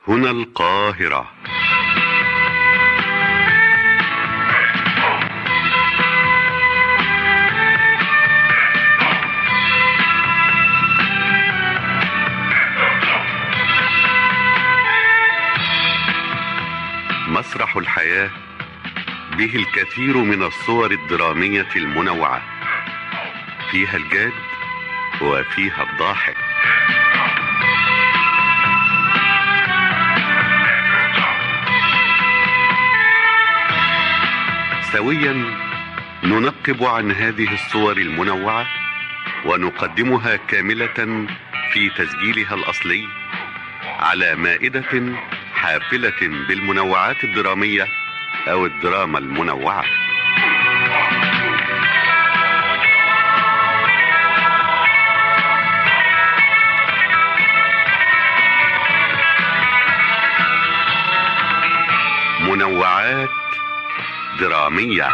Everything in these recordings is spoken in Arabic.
هنا القاهرة. مسرح الحياة به الكثير من الصور الدرامية المنوعة، فيها الجاد وفيها الضاحك. سويا ننقب عن هذه الصور المنوعة ونقدمها كاملة في تسجيلها الأصلي على مائدة حافلة بالمنوعات الدرامية أو الدراما المنوعة. منوعات درامية.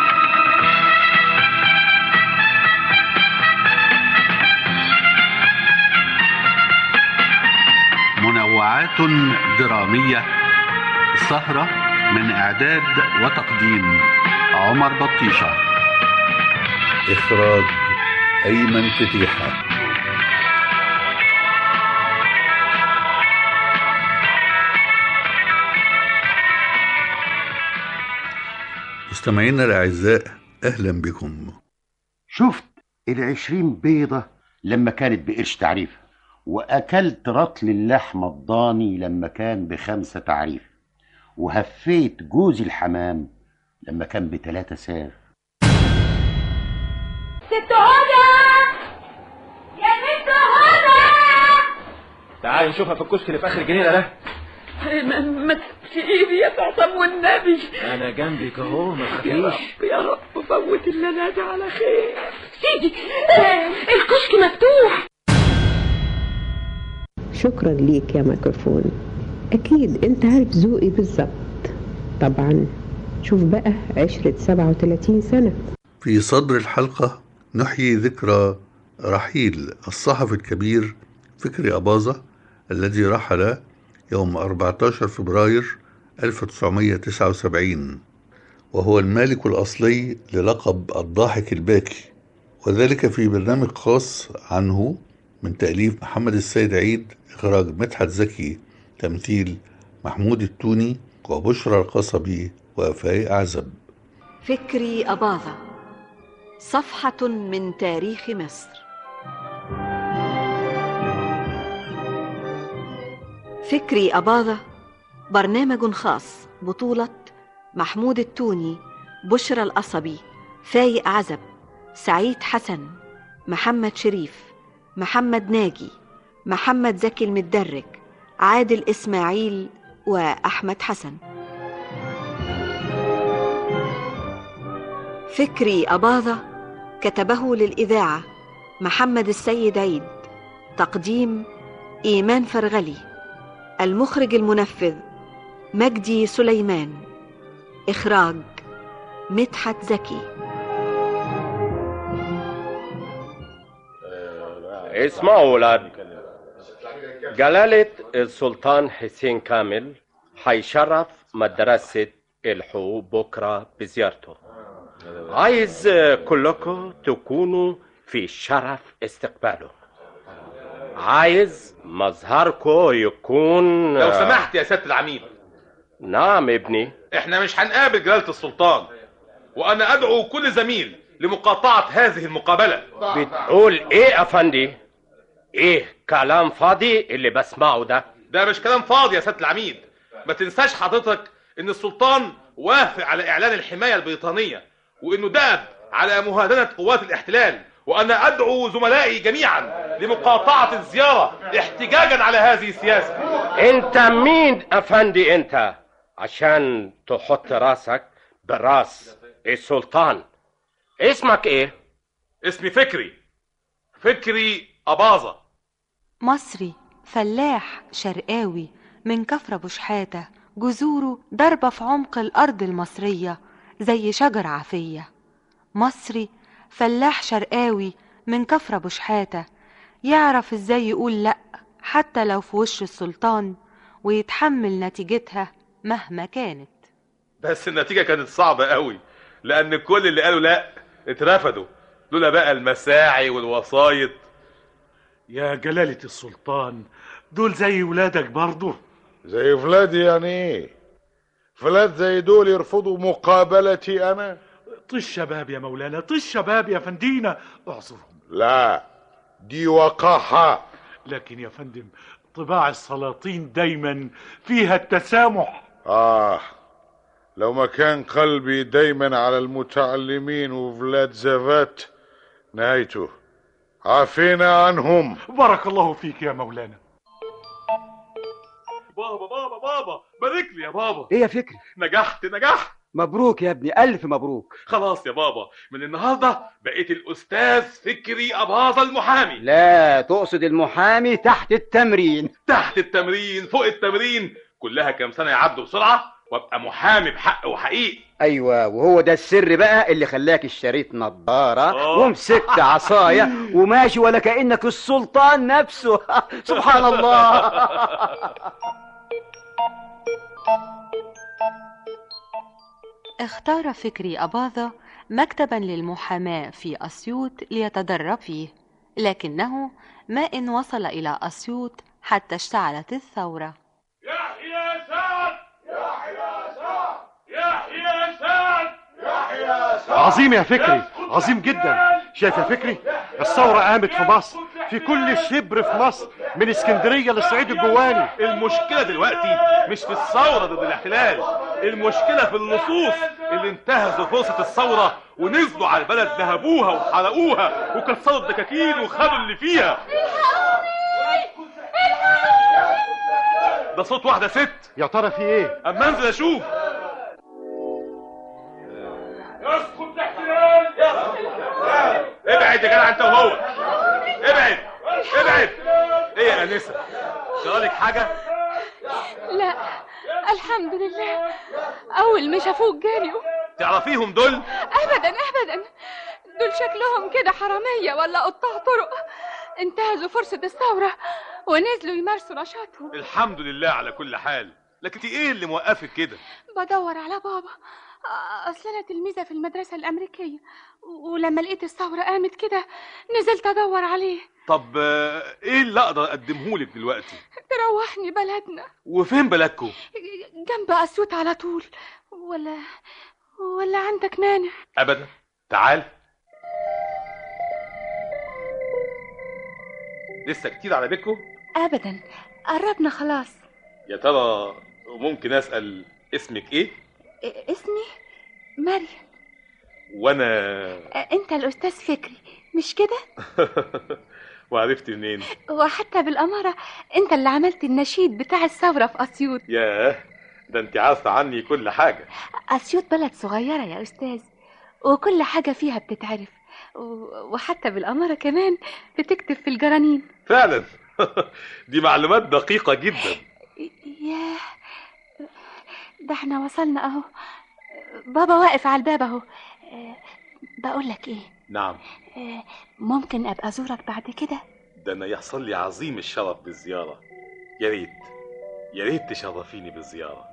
منوعات درامية، سهرة من إعداد وتقديم عمر بطيشة، إخراج أيمن فتيحة. مستمعينا الأعزاء، أهلا بكم. شفت 20 بيضة لما كانت بقرش تعريف، وأكلت رطل اللحمة الضاني لما كان ب5 تعريف، وهفيت جوز الحمام لما كان ب3 ساغ. ست هدى، يا ست هدى، تعالي نشوفها في الكشك اللي في آخر الجنينة ده. ما تسيبي يا تعصم والنبي. أنا جنبك أهو، ما تخافيش. يا رب فوت الليلة دي على خير. سيدي الكشك مفتوح. شكرا ليك يا ميكروفون، أكيد أنت عارف ذوقي بالظبط. طبعا شوف بقى 37 سنة. في صدر الحلقة نحيي ذكرى رحيل الصحفي الكبير فكري أباظة، الذي رحل يوم 14 فبراير 1979، وهو المالك الأصلي للقب الضاحك الباكي، وذلك في برنامج خاص عنه من تأليف محمد السيد عيد، إخراج مدحت زكي، تمثيل محمود التوني وبشرى القصبي وفاء أعزب. فكري أباظة، صفحة من تاريخ مصر. فكري أباظة برنامج خاص، بطولة محمود التوني، بشرى القصبي، فايق عزب، سعيد حسن، محمد شريف، محمد ناجي، محمد زكي المدرج، عادل إسماعيل، وأحمد حسن. فكري أباظة كتبه للإذاعة محمد السيد عيد، تقديم إيمان فرغلي، المخرج المنفذ مجدي سليمان، إخراج مدحت زكي. اسمعوا ولاد، جلالة السلطان حسين كامل هيشرف مدرسة الحقوق بكرة بزيارته. عايز كلكم تكونوا في شرف استقباله. عايز مظهركم يكون لو سمحت يا سيادة العميد. نعم ابني. احنا مش هنقابل جلالة السلطان، وانا ادعو كل زميل لمقاطعة هذه المقابلة. بتقول ايه افندي؟ ايه كلام فاضي اللي بسمعه ده؟ ده مش كلام فاضي يا سيادة العميد. ما تنساش حضرتك ان السلطان وافق على اعلان الحماية البريطانية، وانه داب على مهادنة قوات الاحتلال، وانا ادعو زملائي جميعا لمقاطعة الزيارة احتجاجا على هذه السياسة. انت مين افندي انت عشان تحط راسك براس السلطان؟ اسمك ايه؟ اسمي فكري أباظة. مصري، فلاح شرقاوي من كفر ابو شحاتة، جذوره ضربة في عمق الارض المصرية زي شجر عافية. مصري فلاح شرقاوي من كفر ابو شحاتة، يعرف ازاي يقول لأ حتى لو في وش السلطان، ويتحمل نتيجتها مهما كانت. بس النتيجة كانت صعبة قوي، لأن كل اللي قالوا لا اترفضوا، لولا بقى المساعي والوسايط. يا جلالة السلطان، دول زي ولادك برضه. زي ولادي يعني ايه؟ فلات زي دول يرفضوا مقابلتي انا؟ طش شباب يا مولانا، طش شباب يا فندينا، اعذرهم. لا، دي وقاحة. لكن يا فندم، طباع السلاطين دايما فيها التسامح. لو ما كان قلبي دايما على المتعلمين وفلاد زفات نهايته. عافينا عنهم. بارك الله فيك يا مولانا. بابا بابا بابا، بارك لي يا بابا. ايه يا فكري؟ نجحت. مبروك يا ابني، الف مبروك. خلاص يا بابا، من النهارده بقيت الاستاذ فكري اباظة المحامي. لا، تقصد المحامي تحت التمرين. تحت التمرين، فوق التمرين، كلها كام سنه يعدوا بسرعه وابقى محامي بحق وحقيقي. ايوه، وهو ده السر بقى اللي خلاك اشتريت نظاره ومسكت عصايه وماشي ولا كانك السلطان نفسه. سبحان الله. اختار فكري أباظة مكتبا للمحاماة في أسيوط ليتدرب فيه، لكنه ما إن وصل إلى أسيوط حتى اشتعلت الثورة. يحيى سعد، يحيى سعد، يحيى سعد، يحيى سعد. عظيم يا فكري، عظيم جدا. شايف يا فكري، الثورة قامت في مصر، في كل شبر في مصر، من اسكندرية للصعيد الجواني. المشكلة دلوقتي مش في الثورة ضد الاحتلال، المشكلة في اللصوص اللي انتهزوا فرصة الثورة ونزلوا على البلد، نهبوها وحرقوها وكسروا الدكاكين وخدوا اللي فيها. ده صوت واحدة ست. يا ترى في ايه؟ اما انزل اشوف. يسقط الاحتلال، ابعد يا جدع انت وهو، ابعد ابعد. ايه يا انسه، جرالك حاجه؟ لا الحمد لله، اول ما شافوك جاريوا. تعرفيهم دول؟ ابدا ابدا، دول شكلهم كده حراميه ولا قطاع طرق، انتهزوا فرصه الثوره ونزلوا يمارسوا نشاطهم. الحمد لله على كل حال. لكن ايه اللي موقفك كده؟ بدور على بابا، اصل انا تلميذه في المدرسه الامريكيه، ولما لقيت الثوره قامت كده نزلت ادور عليه. طب ايه اللي اقدر اقدمهولك دلوقتي؟ تروحني بلدنا. وفين بلدكم؟ جنب اسيوط على طول، ولا عندك مانع؟ ابدا، تعال. لسه كتير على بيتكم؟ ابدا، قربنا خلاص. يا ترى ممكن اسال اسمك ايه؟ اسمي مريم. وانا انت الاستاذ فكري مش كده؟ وعرفت منين؟ وحتى بالاماره انت اللي عملت النشيد بتاع الثوره في اسيوط. ياه، ده انت عارفه عني كل حاجه. اسيوط بلد صغيره يا استاذ، وكل حاجه فيها بتتعرف، وحتى بالاماره كمان بتكتب في الجرانين. فعلا. دي معلومات دقيقه جدا. ياه، ده احنا وصلنا اهو، بابا واقف على الباب اهو. بقول لك ايه؟ نعم. ممكن ابقى ازورك بعد كده؟ ده انا يحصل لي عظيم الشرف بالزياره. يا ريت يا ريت تشرفيني بالزياره.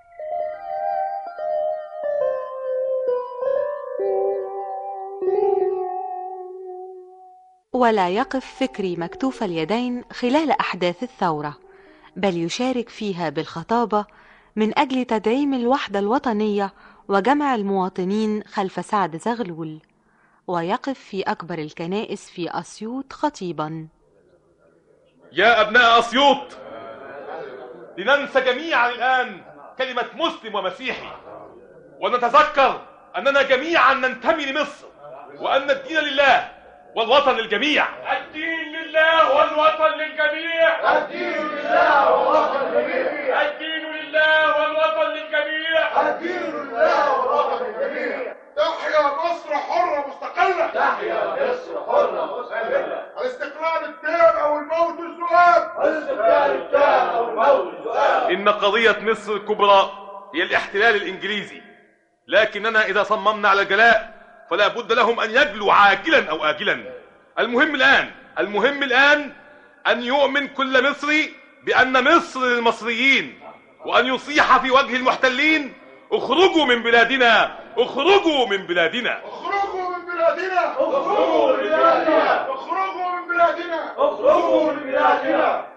ولا يقف فكري مكتوف اليدين خلال أحداث الثورة، بل يشارك فيها بالخطابة من أجل تدعيم الوحدة الوطنية وجمع المواطنين خلف سعد زغلول، ويقف في أكبر الكنائس في أسيوط خطيبا. يا أبناء أسيوط، لننسى جميعا الآن كلمة مسلم ومسيحي، ونتذكر أننا جميعا ننتمي لمصر، وأن الدين لله والوطن للجميع. الدين لله والوطن للجميع. الدين لله والوطن للجميع. الدين لله والوطن للجميع. الدين لله والوطن للجميع. تحيا مصر حرة مستقلة. تحيا مصر حرة مستقلة. الاستقلال التام أو الموت السؤال. الاستقلال التام أو الموت السؤال. إن قضية مصر الكبرى هي الاحتلال الإنجليزي، لكننا إذا صممنا على الجلاء فلا بد لهم أن يجلوا عاجلا أو آجلا. المهم الآن أن يؤمن كل مصري بأن مصر للمصريين، وأن يصيح في وجه المحتلين: اخرجوا من بلادنا، اخرجوا من بلادنا، اخرجوا من بلادنا، اخرجوا من بلادنا، اخرجوا من بلادنا، اخرجوا من بلادنا.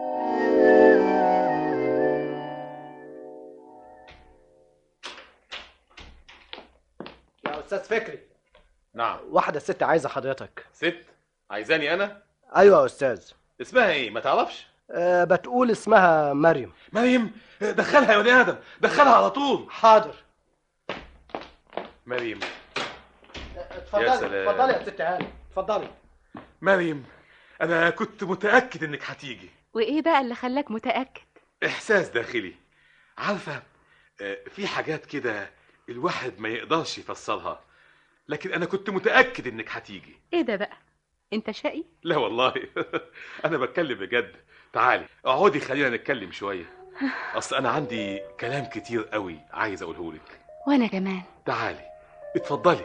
يا استاذ فكري. نعم. واحدة ست عايزة حضرتك. ست عايزاني انا؟ ايوه يا استاذ. اسمها ايه ما تعرفش؟ بتقول اسمها مريم. مريم؟ دخلها يا ولد ادم، دخلها على طول. حاضر. مريم. اتفضلي يا سلام. اتفضلي يا ست هاني، اتفضلي. مريم، انا كنت متأكد انك هتيجي. وايه بقى اللي خلاك متأكد؟ احساس داخلي. عارفة، في حاجات كده الواحد ما يقدرش يفسرها، لكن انا كنت متأكد انك هتيجي. ايه ده بقى؟ انت شقي؟ لا والله. انا بتكلم بجد. تعالي اقعدي خلينا نتكلم شوية. اصل انا عندي كلام كتير قوي عايز اقوله لك. وانا كمان. تعالي اتفضلي.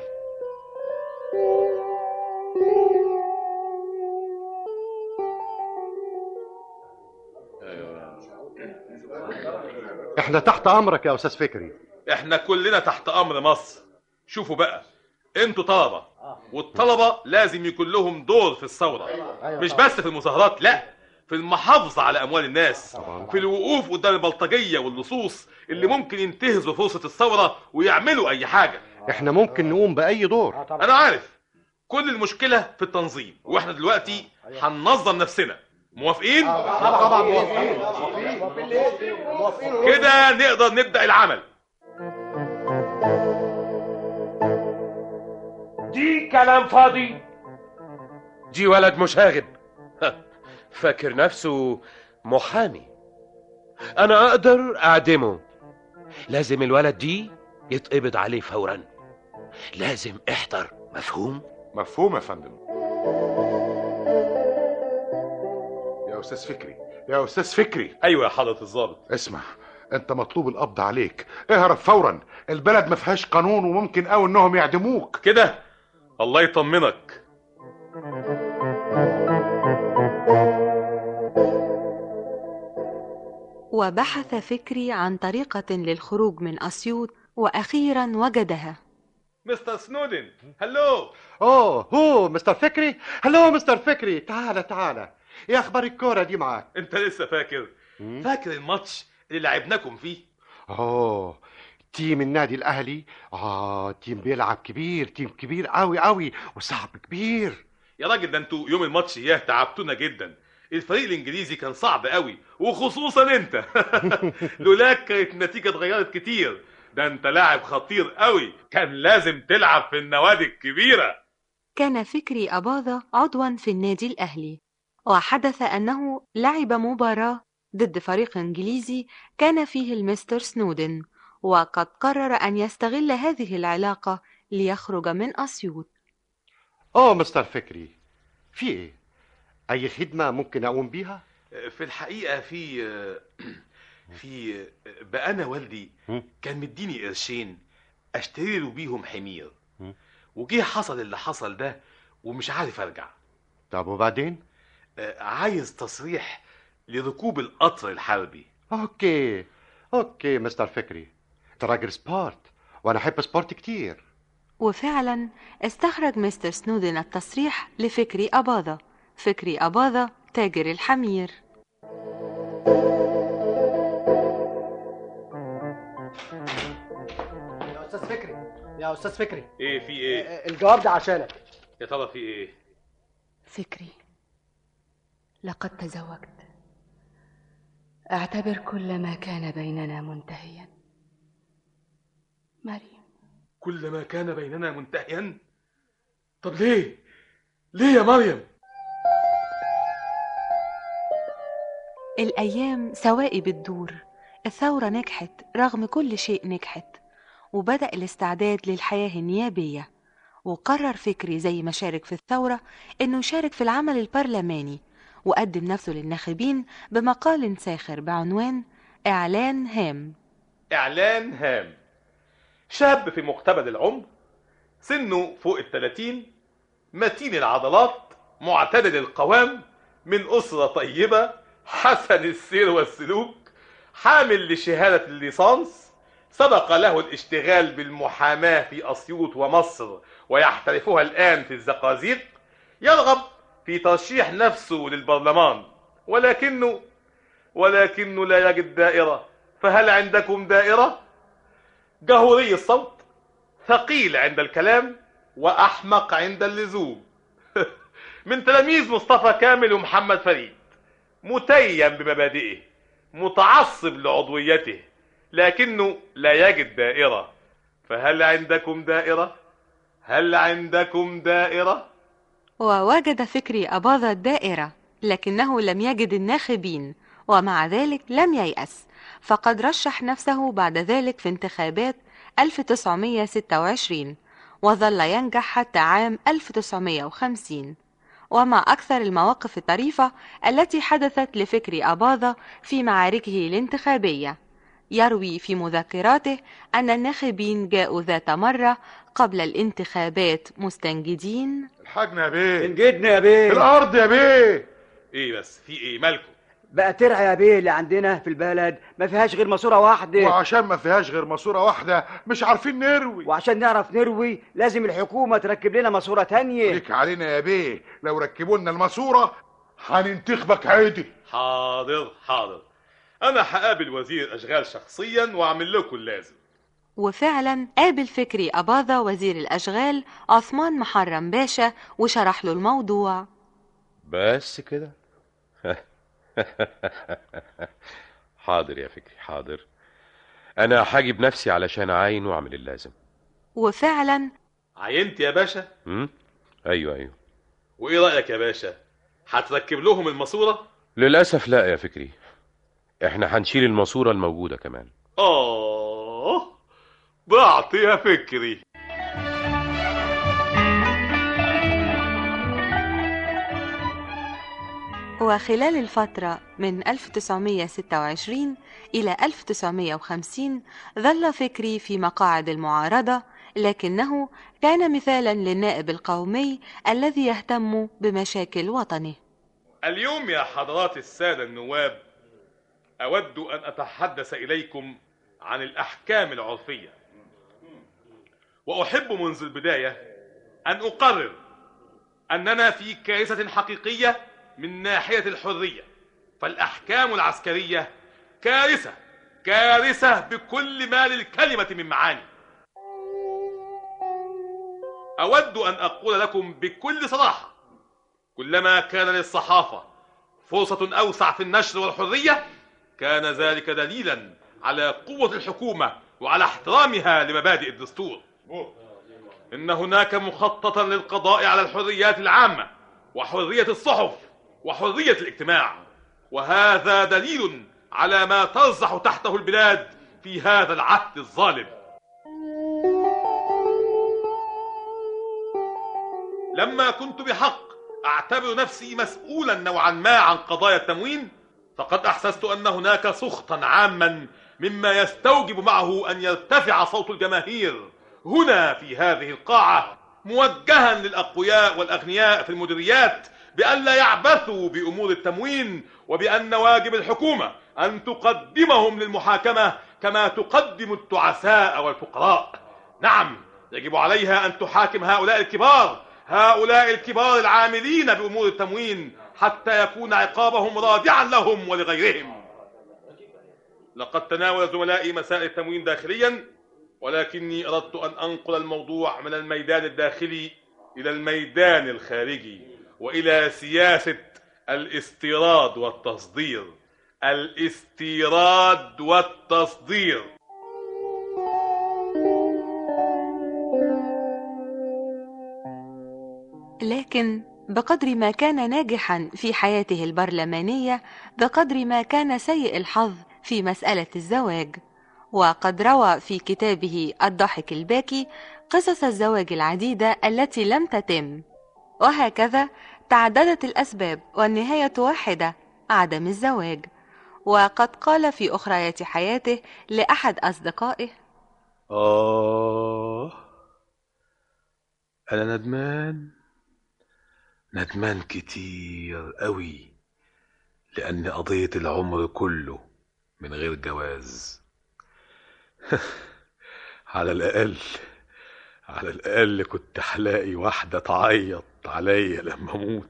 احنا تحت امرك يا استاذ فكري. احنا كلنا تحت امر مصر. شوفوا بقى، انتوا طلبة، والطلبة لازم يكون لهم دور في الثورة، مش بس في المظاهرات، لا، في المحافظة على اموال الناس، في الوقوف قدام البلطجية واللصوص اللي ممكن ينتهزوا فرصة الثورة ويعملوا اي حاجة. احنا ممكن نقوم باي دور. انا عارف، كل المشكلة في التنظيم، واحنا دلوقتي هننظم نفسنا. موافقين؟ طبعا موافقين. كده نقدر نبدأ العمل. دي كلام فاضي. دي ولد مشاغب فاكر نفسه محامي. انا اقدر اعدمه. لازم الولد دي يتقبض عليه فورا. لازم احضر. مفهوم؟ مفهوم يا فندم. يا استاذ فكري، يا استاذ فكري. ايوه يا حضرة الضابط. اسمع، انت مطلوب القبض عليك، اهرب فورا. البلد ما فيهاش قانون وممكن قوي انهم يعدموك. كده الله يطمنك. وبحث فكري عن طريقة للخروج من أسيوط وأخيرا وجدها. مستر سنودن، هلو. هو مستر فكري. هلو مستر فكري، تعالى. ايه اخبار الكورة دي معاك؟ انت لسه فاكر؟ فاكر الماتش اللي لعبناكم فيه؟ تيم النادي الاهلي. تيم بيلعب كبير، تيم كبير قوي وصعب كبير. يا راجل ده انتوا يوم الماتش تعبتونا جدا. الفريق الانجليزي كان صعب قوي، وخصوصا انت. لولاك كانت النتيجة اتغيرت كتير. ده انت لاعب خطير قوي، كان لازم تلعب في النوادي الكبيرة. كان فكري أباظة عضوا في النادي الأهلي، وحدث أنه لعب مباراة ضد فريق إنجليزي كان فيه المستر سنودن، وقد قرر أن يستغل هذه العلاقة ليخرج من أسيوط. مستر فكري، في ايه؟ أي خدمة ممكن أقوم بيها؟ في الحقيقة بقى أنا والدي كان مديني قرشين أشتري له بيهم حمير، وجيه حصل اللي حصل ده ومش عارف أرجع. طب وبعدين؟ عايز تصريح لركوب القطر الحربي. اوكي مستر فكري، انت راجل سبورت وانا احب سبورت كتير. وفعلا استخرج مستر سنودن التصريح لفكري أباظة. فكري أباظة تاجر الحمير. يا استاذ فكري. ايه في ايه؟ الجواب ده عشانك. يا ترى في ايه؟ فكري، لقد تزوجت. اعتبر كل ما كان بيننا منتهيا. مريم. كل ما كان بيننا منتهيا؟ طب ليه يا مريم؟ الأيام سوائي بتدور. الثورة نجحت، رغم كل شيء نجحت، وبدأ الاستعداد للحياة النيابية. وقرر فكري زي ما شارك في الثورة إنه يشارك في العمل البرلماني، وقدم نفسه للناخبين بمقال ساخر بعنوان إعلان هام. إعلان هام. شاب في مقتبل العمر، سنه فوق 30، متين العضلات، معتدل القوام، من أسرة طيبة، حسن السير والسلوك، حامل لشهادة الليسانس، سبق له الاشتغال بالمحاماة في أسيوط ومصر ويحترفها الآن في الزقازيق، يرغب في ترشيح نفسه للبرلمان، ولكنه لا يجد دائرة. فهل عندكم دائرة؟ جهوري الصوت، ثقيل عند الكلام، وأحمق عند اللزوم. من تلاميذ مصطفى كامل ومحمد فريد، متيم بمبادئه، متعصب لعضويته، لكنه لا يجد دائرة. فهل عندكم دائرة؟ هل عندكم دائرة؟ ووجد فكري أباظة الدائرة، لكنه لم يجد الناخبين، ومع ذلك لم ييأس، فقد رشح نفسه بعد ذلك في انتخابات 1926، وظل ينجح حتى عام 1950. وما أكثر المواقف الطريفة التي حدثت لفكري أباظة في معاركه الانتخابية. يروي في مذكراته أن الناخبين جاءوا ذات مرة قبل الانتخابات مستنجدين. الحاجنا يا بيه، انجدنا يا بيه، الأرض يا بيه. ايه بس في ايه مالكم؟ بقى ترعى يا بيه اللي عندنا في البلد ما فيهاش غير ماسوره واحده، وعشان ما فيهاش غير ماسوره واحده مش عارفين نروي، وعشان نعرف نروي لازم الحكومه تركب لنا ماسوره تانية. ليك علينا يا بيه، لو ركبوا لنا الماسوره هننتخبك عادي. حاضر انا هقابل وزير اشغال شخصيا واعمل لكم اللازم. وفعلا قابل فكري أباظة وزير الأشغال عثمان محرم باشا وشرح له الموضوع. بس كده؟ حاضر يا فكري، حاضر، انا هجيب نفسي علشان اعاين واعمل اللازم. وفعلا عينت يا باشا؟ ايوه. وايه رأيك يا باشا؟ هتركب لهم الماسورة؟ للأسف لا يا فكري، احنا هنشيل الماسورة الموجودة كمان. ضعت يا فكري. وخلال الفترة من 1926 إلى 1950 ظل فكري في مقاعد المعارضة، لكنه كان مثالا للنائب القومي الذي يهتم بمشاكل وطنه. اليوم يا حضرات السادة النواب، أود أن أتحدث إليكم عن الأحكام العرفية، وأحب منذ البداية أن أقرر أننا في كارثة حقيقية من ناحية الحرية، فالأحكام العسكرية كارثة بكل ما للكلمة من معاني. أود أن أقول لكم بكل صراحة، كلما كان للصحافة فرصة أوسع في النشر والحرية كان ذلك دليلا على قوة الحكومة وعلى احترامها لمبادئ الدستور. إن هناك مخططا للقضاء على الحريات العامة وحرية الصحف وحرية الاجتماع، وهذا دليل على ما ترزح تحته البلاد في هذا العهد الظالم. لما كنت بحق أعتبر نفسي مسؤولا نوعا ما عن قضايا التموين، فقد أحسست أن هناك سخطا عاما مما يستوجب معه أن يرتفع صوت الجماهير هنا في هذه القاعة، موجها للأقوياء والأغنياء في المديريات بأن لا يعبثوا بأمور التموين، وبأن واجب الحكومة أن تقدمهم للمحاكمة كما تقدم التعساء والفقراء. نعم، يجب عليها أن تحاكم هؤلاء الكبار العاملين بأمور التموين حتى يكون عقابهم رادعا لهم ولغيرهم. لقد تناول زملائي مسائل التموين داخليا، ولكني أردت أن أنقل الموضوع من الميدان الداخلي إلى الميدان الخارجي، وإلى سياسة الاستيراد والتصدير. لكن بقدر ما كان ناجحا في حياته البرلمانية، بقدر ما كان سيء الحظ في مسألة الزواج. وقد روى في كتابه الضاحك الباكي قصص الزواج العديدة التي لم تتم، وهكذا تعددت الأسباب والنهاية واحدة، عدم الزواج. وقد قال في أخريات حياته لأحد أصدقائه: أنا ندمان كتير قوي لأني قضيت العمر كله من غير جواز. على الأقل كنت هلاقي واحدة تعيط عليا لما أموت،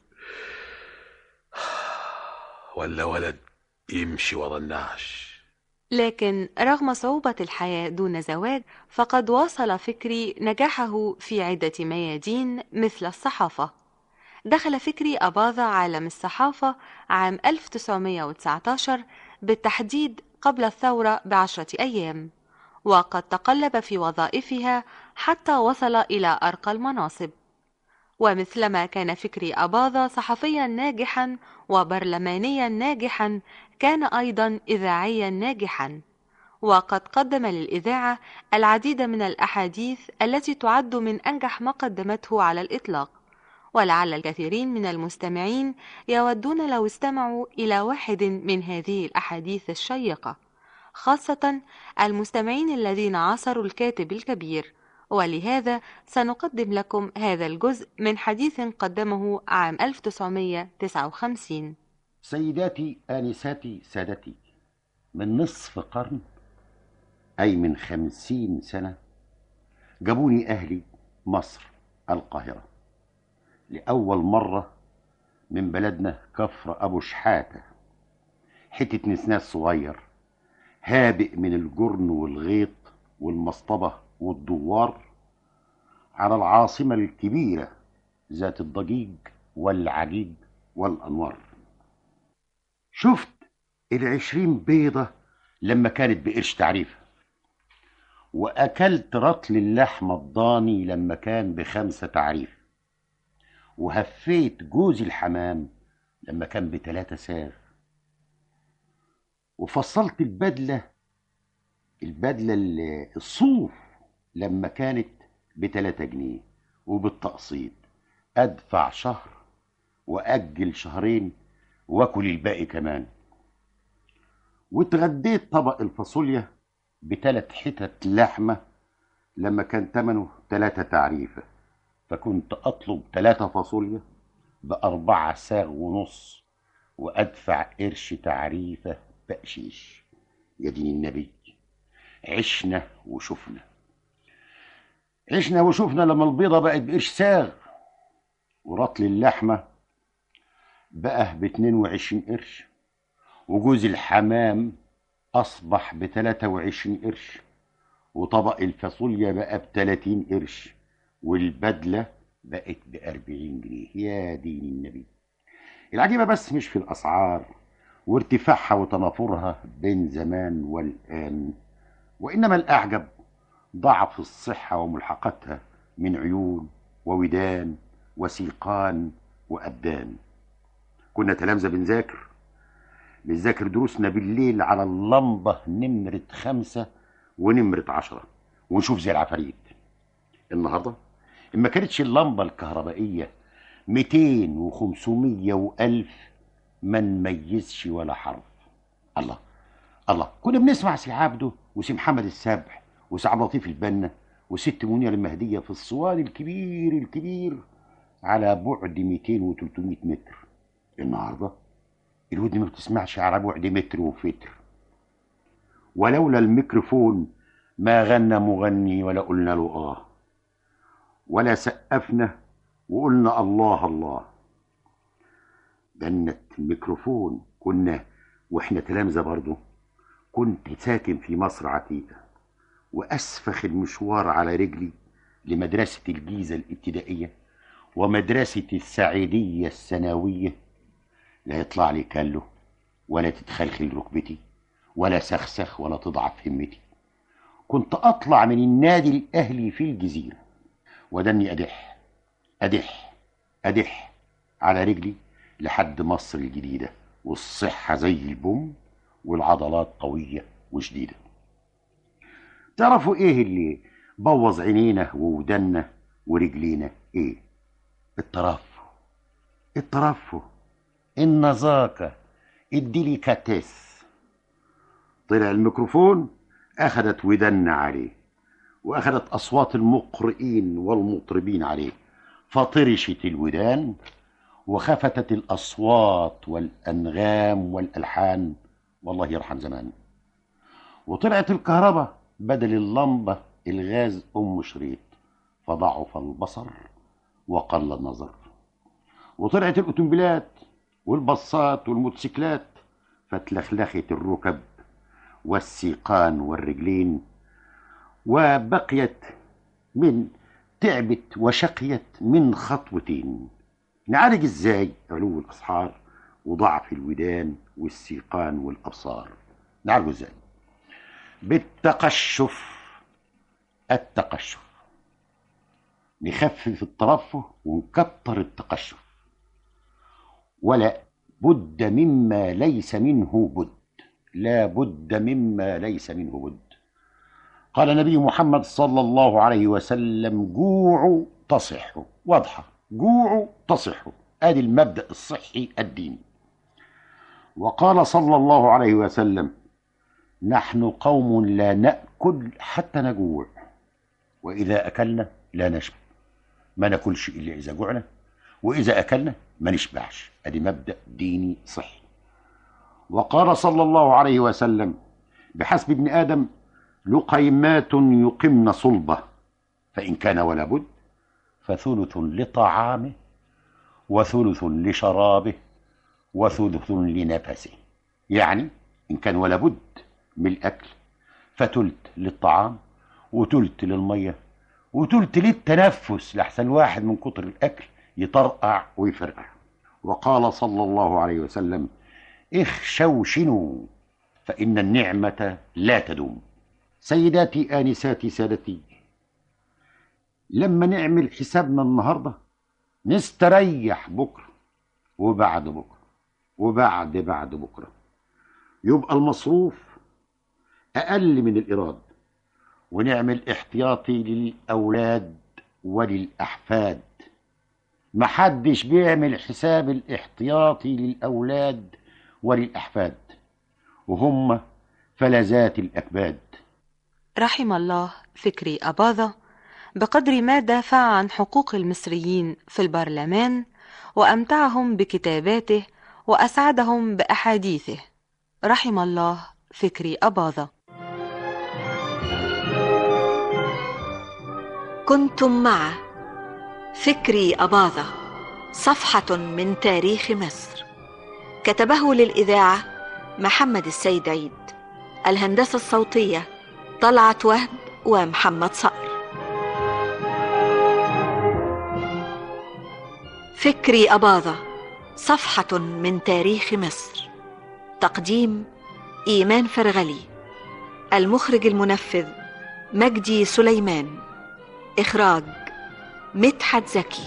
ولا ولد يمشي ورا النعش. لكن رغم صعوبة الحياة دون زواج، فقد واصل فكري نجاحه في عدة ميادين مثل الصحافة. دخل فكري أباظة عالم الصحافة عام 1919 بالتحديد قبل الثورة ب10 أيام، وقد تقلب في وظائفها حتى وصل إلى أرقى المناصب. ومثلما كان فكري أباظة صحفيا ناجحا وبرلمانيا ناجحا، كان أيضا إذاعيا ناجحا، وقد قدم للإذاعة العديد من الأحاديث التي تعد من أنجح ما قدمته على الإطلاق. ولعل الكثيرين من المستمعين يودون لو استمعوا إلى واحد من هذه الأحاديث الشيقة، خاصة المستمعين الذين عاصروا الكاتب الكبير، ولهذا سنقدم لكم هذا الجزء من حديث قدمه عام 1959. سيداتي آنساتي سادتي، من نصف قرن أي من 50 سنة جابوني أهلي مصر القاهرة لأول مرة من بلدنا كفر أبو شحاتة، حتة نسناس صغير هابئ من الجرن والغيط والمصطبة والدوار على العاصمة الكبيرة ذات الضجيج والعجيج والأنوار. شفت 20 بيضة لما كانت بقرش تعريفة، وأكلت رطل اللحمة الضاني لما كان ب5 تعريف، وهفيت جوز الحمام لما كان ب3 ساغ، وفصلت البدلة الصوف لما كانت ب3 جنيه، وبالتقسيط أدفع شهر وأجل شهرين وأكل الباقي كمان. واتغديت طبق الفاصوليا ب3 حتت لحمة لما كان تمنه 3 تعريفة، فكنت أطلب 3 فاصوليا ب4 ساغ ونص، وأدفع قرش تعريفة بقشيش. يا دين النبي، عشنا وشفنا لما البيضة بقت بقرش ساغ، ورطل اللحمة بقى ب22 قرش، وجوز الحمام أصبح ب23 قرش، وطبق الفاصوليا بقى ب30 قرش، والبدلة بقت ب40 جنيه. يا دين النبي، العجيبة بس مش في الأسعار وارتفاعها وتنافرها بين زمان والآن، وإنما الأعجب ضعف الصحة وملحقاتها من عيون وودان وسيقان وأبدان. كنا تلامذة بنذاكر دروسنا بالليل على اللمبة نمرة 5 ونمرة 10، ونشوف زي العفاريت. النهاردة ما كانتش اللمبة الكهربائية 200 و500 و1000 ما نميزش ولا حرف. الله، كنا بنسمع سي عبده وسي محمد السبح وسي عبد اللطيف البنا وست منير المهدية في الصوان الكبير على بعد 200 و300 متر. النهارده الودن ما بتسمعش على بعد متر وفتر. ولولا الميكروفون ما غنى مغني ولا قلنا له ولا سقفنا وقلنا الله الله. جنة الميكروفون. كنا واحنا تلامذة برضه، كنت ساكن في مصر عتيقة، وأسفخ المشوار على رجلي لمدرسة الجيزة الابتدائية ومدرسة السعيدية الثانوية، لا يطلع لي كله ولا تتخلخل ركبتي ولا سخسخ ولا تضعف همتي. كنت أطلع من النادي الأهلي في الجزيرة ودني أدح على رجلي لحد مصر الجديدة، والصحة زي البوم والعضلات قوية وشديدة. تعرفوا ايه اللي بوظ عينينا وودنا ورجلينا؟ ايه؟ الترفه، النزاكة، الديليكاتيس. طلع الميكروفون اخدت ودنا عليه، واخدت اصوات المقرئين والمطربين عليه، فطرشت الودان وخفتت الأصوات والأنغام والألحان، والله يرحم زمان. وطلعت الكهرباء بدل اللمبة الغاز شريط، فضعف البصر وقل النظر. وطلعت الأوتومبيلات والبصات والموتوسيكلات، فتلخلخت الركب والسيقان والرجلين، وبقيت من تعبت وشقيت من خطوتين. نعالج ازاي علو الأسعار وضعف الودان والسيقان والأبصار؟ نعالجه ازاي؟ بالتقشف. التقشف، نخفف الترفه ونكتر التقشف. ولا بد مما ليس منه بد، لا بد مما ليس منه بد. قال النبي محمد صلى الله عليه وسلم: جوعوا تصحوا. واضحة، جوعوا تصحوا، ادي المبدأ الصحي الديني. وقال صلى الله عليه وسلم: نحن قوم لا نأكل حتى نجوع، وإذا أكلنا لا نشبع. ما ناكلش إلا إذا جوعنا، وإذا أكلنا ما نشبعش. ادي مبدأ ديني صحي. وقال صلى الله عليه وسلم: بحسب ابن آدم لقيمات يقمن صلبه، فإن كان ولا بد فثلث لطعامه وثلث لشرابه وثلث لنفسه. يعني إن كان ولا بد من الأكل فتلت للطعام وتلت للمية وتلت للتنفس، لحسن واحد من كتر الأكل يطرقع ويفرقع. وقال صلى الله عليه وسلم: اخشوشنوا فإن النعمة لا تدوم. سيداتي آنساتي سادتي، لما نعمل حسابنا النهاردة نستريح بكرة وبعد بكرة وبعد بكرة، يبقى المصروف أقل من الإيراد، ونعمل احتياطي للأولاد وللأحفاد. محدش بيعمل حساب الاحتياطي للأولاد وللأحفاد، وهم فلذات الأكباد. رحم الله فكري أباظة بقدر ما دافع عن حقوق المصريين في البرلمان، وأمتعهم بكتاباته وأسعدهم بأحاديثه. رحم الله فكري أباظة. كنتم مع فكري أباظة، صفحة من تاريخ مصر. كتبه للإذاعة محمد السيد عيد، الهندسة الصوتية طلعت وهب ومحمد صقر. فكري أباظة، صفحة من تاريخ مصر. تقديم إيمان فرغلي. المخرج المنفذ مجدي سليمان. إخراج مدحت زكي.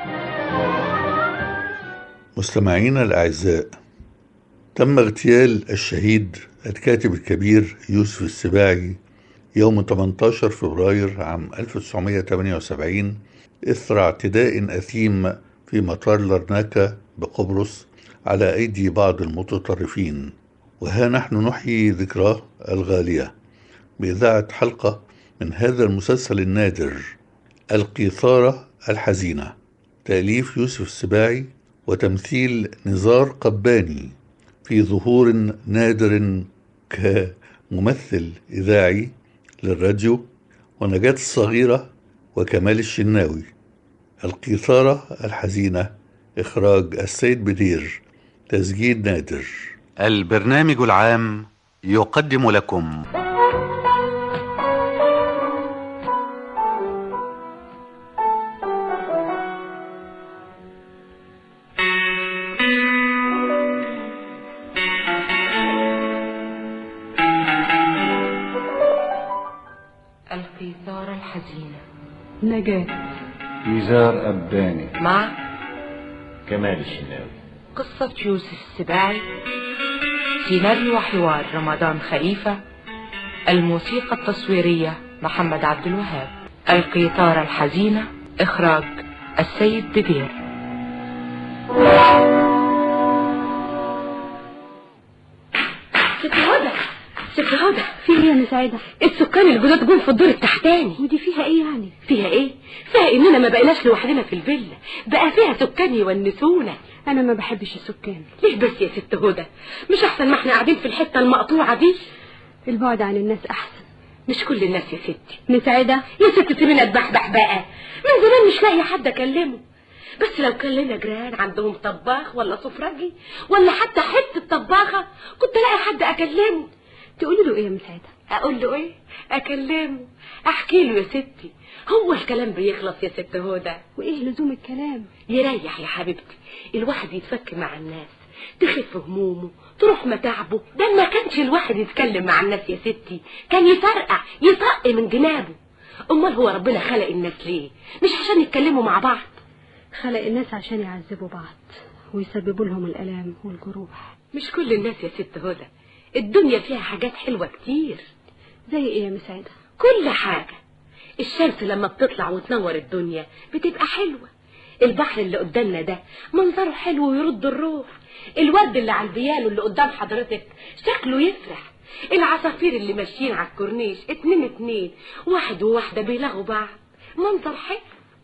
مستمعينا الأعزاء، تم اغتيال الشهيد الكاتب الكبير يوسف السباعي يوم 18 فبراير عام 1978 إثر اعتداء أثيم في مطار لرناكا بقبرص على أيدي بعض المتطرفين. وها نحن نحيي ذكراه الغالية بإذاعة حلقة من هذا المسلسل النادر، القيثارة الحزينة، تأليف يوسف السباعي وتمثيل نزار قباني في ظهور نادر كممثل إذاعي للراديو، ونجاة الصغيرة وكمال الشناوي. القيثارة الحزينة، إخراج السيد بدير، تسجيل نادر. البرنامج العام يقدم لكم القيثارة الحزينة. نجاة نزار أباني مع كمال الشناوي. قصة يوسف السباعي. سيناريو وحوار رمضان خليفة. الموسيقى التصويرية محمد عبد الوهاب. القيثارة الحزينة، إخراج السيد بدير. ست هدى، في ايه يا مساعدة؟ السكان الجداد جم في الدور التحتاني. ودي فيها ايه يعني؟ فيها ايه؟ فيها اننا ما بقيناش لوحدنا في الفيلا، بقى فيها سكان يونسونا. انا ما بحبش السكان. ليه بس يا ست هدى؟ مش احسن ما احنا قاعدين في الحته المقطوعه دي؟ البعد عن الناس احسن. مش كل الناس يا ستي. مساعده يا ست سيبينا اتبحبح بقى، من زمان مش لاقي حد اكلمه. بس لو كان لنا جيران عندهم طباخ ولا سفرجي ولا حتى حته طباخه كنت الاقي حد اكلمه. تقولي له ايه يا مساعده؟ اقول له ايه؟ اكلمه، احكي له يا ستي. هو الكلام بيخلص يا ست هدى؟ وايه لزوم الكلام؟ يريح يا حبيبتي، الواحد يتفك مع الناس، تخف همومه، تروح متاعبه. ده ما كانش الواحد يتكلم مع الناس يا ستي، كان يفرقع يطق من جنابه. امال هو ربنا خلق الناس ليه؟ مش عشان يتكلموا مع بعض. خلق الناس عشان يعذبوا بعض ويسببوا لهم الالام والجروح. مش كل الناس يا ست هدى، الدنيا فيها حاجات حلوه كتير. زي ايه يا مساعده؟ كل حاجه. الشمس لما بتطلع وتنور الدنيا بتبقى حلوه. البحر اللي قدامنا ده منظره حلو ويرد الروح. الورد اللي على البيانو اللي قدام حضرتك شكله يفرح. العصافير اللي ماشيين على الكورنيش 2 واحد وواحده بيلغوا بعض، منظر حلو.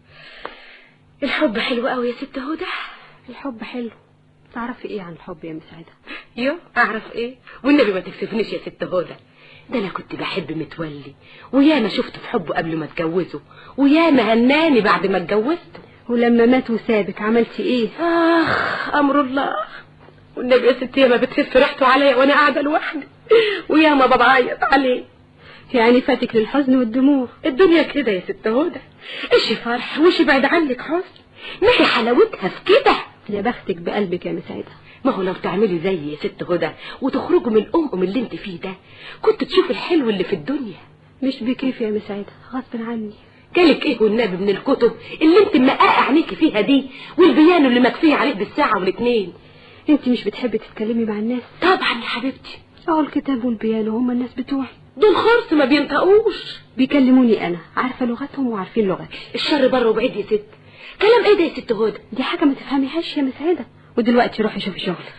الحب حلو قوي يا ست هدى. الحب حلو. تعرفي ايه عن الحب يا مساعده؟ يو اعرف ايه؟ والنبي ما تكسفنيش يا ست هدى. ده انا كنت بحب متولي، وياما شفته في حبه قبل ما اتجوزه، وياما هناني بعد ما اتجوزته. ولما مات وسابك عملتي ايه؟ امر الله. والنبي يا ستي ما بتهف ريحته عليا وانا قاعده لوحدي، وياما بعيط عليه. يعني فاتك للحزن والدموع. الدنيا كده يا ست هدى، ايش فرح وش بعد عنك حزن، ما هي حلاوتها في كده. يا بختك بقلبك يا مساعده. ما هو لو تعملي زي يا ست هدى وتخرجوا من الأم اللي انت فيه ده كنت تشوف الحلو اللي في الدنيا. مش بكيف يا مساعده، غصب عني. جالك ايه والنبي من الكتب اللي انت مقاقع عينيكي فيها دي، والبيانو اللي مكفيه عليه بالساعه والاتنين؟ انت مش بتحبي تتكلمي مع الناس؟ طبعا يا حبيبتي. الكتاب والبيانو هما الناس بتوعي. دول خرص ما بينطقوش. بيكلموني انا، عارفه لغتهم وعارفين لغتي. الشر بره وبعيد يا ست. كلام ايه ده يا ست هدى؟ دي حاجه ما تفهميهاش يا مساعده. ودلوقتي روحي شوفي شغلك.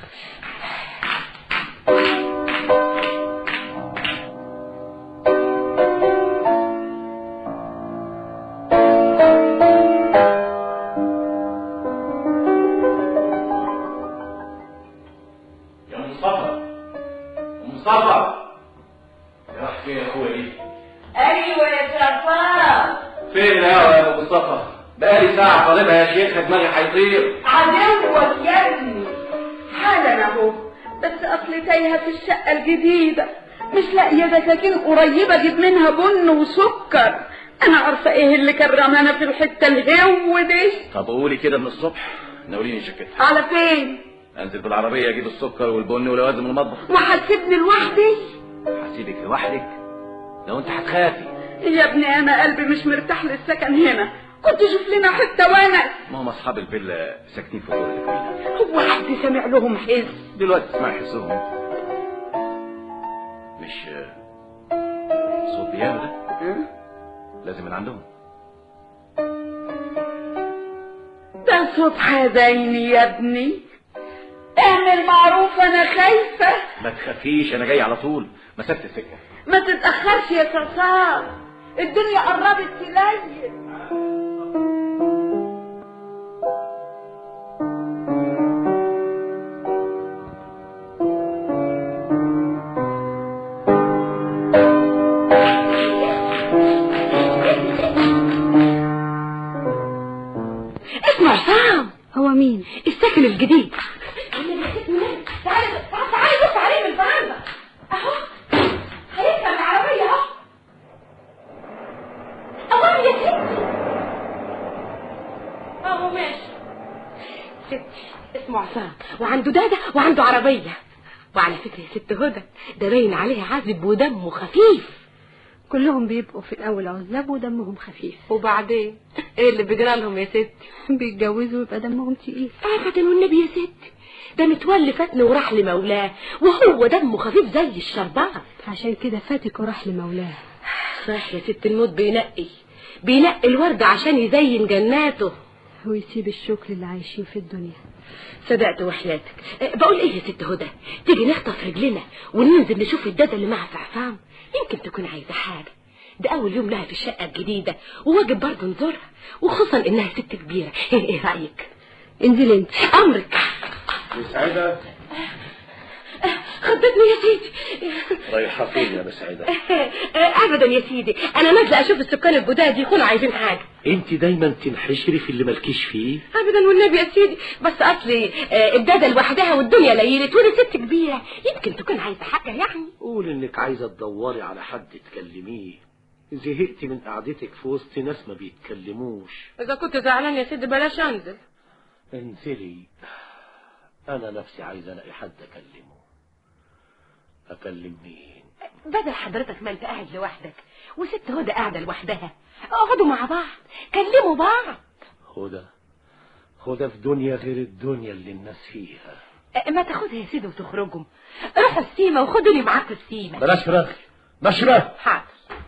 يا مصطفى راح فين يا اخويا دي؟ ايوه يا شرفان. فين يا ابو مصطفى؟ بقالي ساعه طالبها يا شيخ، دماغي هيطير. عدوك يا ابني حالا اهو، بس اصلي تايهه في الشقه الجديده، مش لاقيه دكاكين قريبه اجيب منها بن وسكر. انا عارفه ايه اللي كرمانا في الحته الهو دي. طب قولي كده من الصبح ناوليني شكتها. على فين؟ انزل بالعربيه اجيب السكر والبن ولوازم المطبخ. وهتسيبني لوحدي؟ هسيبك لوحدك لو انت هتخافي. يا ابني انا قلبي مش مرتاح للسكن هنا، كنت شوف لنا حته ونس. ما هم اصحاب الفيلا ساكنين في الدور اللي فينا. هو حد سامع لهم حس؟ دلوقتي تسمعي حسهم. مش صوت بيانو ده؟ لازم من عندهم. ده صوت حزيني يا ابني، اعمل معروف انا خايفه. ما تخافيش انا جاي على طول، مسافه السكه. ما تتاخرش يا صرصار، الدنيا قربت تليل. اسمع عصام. هو مين؟ الساكن الجديد. تعالي بص عليه من الفرندا اهو، هيركب العربيه اهو. اهو يا ستي اهو ماشي. ستي اسمه عصام وعنده داده وعنده عربيه. وعلى فكره يا ست هدى ده باين عليه عازب ودمه خفيف. كلهم بيبقوا في الاول عزاب ودمهم خفيف، وبعدين ايه اللي بيجرى لهم يا ستي؟ بيتجوزوا ويبقى دمهم تقيل. ابدا والنبي يا ستي، ده متولي فاتن وراح لمولاه وهو دمه خفيف زي الشربات. عشان كده فاتك وراح لمولاه. صح يا ست، الموت بينقي الورد عشان يزين جناته ويسيب الشكل اللي عايشين في الدنيا. صدقت وحياتك. بقول ايه يا ست هدى، تيجي نخطف رجلنا وننزل نشوف الداده اللي معها في عفام، يمكن تكون عايزه حاجه. ده اول يوم لها في الشقه الجديده وواجب برضه نزورها، وخصوصا انها ست كبيره. ايه رايك؟ انزلي انت. امرك. مسعدة خضتني يا سيدي. رايحة فين يا مسعدة؟ ابدا يا سيدي، انا نازله اشوف السكان الجداد يكونوا عايزين حاجه. انت دايما تنحشري في اللي مالكيش فيه. ابدا والنبي يا سيدي، بس اصلي الداده لوحدها والدنيا ليلت وانا ست كبيره، يمكن تكون عايزه حاجه يعني. قول انك عايزة تدوري على حد تكلميه. زهقتي من قعدتك في وسط ناس ما بيتكلموش. اذا كنت زعلان يا سيدي بلاش انزل. انزلي. انا نفسي عايز الاقي حد اكلمه. اكلم مين؟ بدل حضرتك ما انت قاعد لوحدك وست هدى قاعده لوحدها، اقعدوا مع بعض كلموا بعض. هدى في دنيا غير الدنيا اللي الناس فيها. ما تاخدها يا سيدي وتخرجوا، روحوا السيما وخدوني معاكم السيما. بلاش فراخ مشرب. حاضر.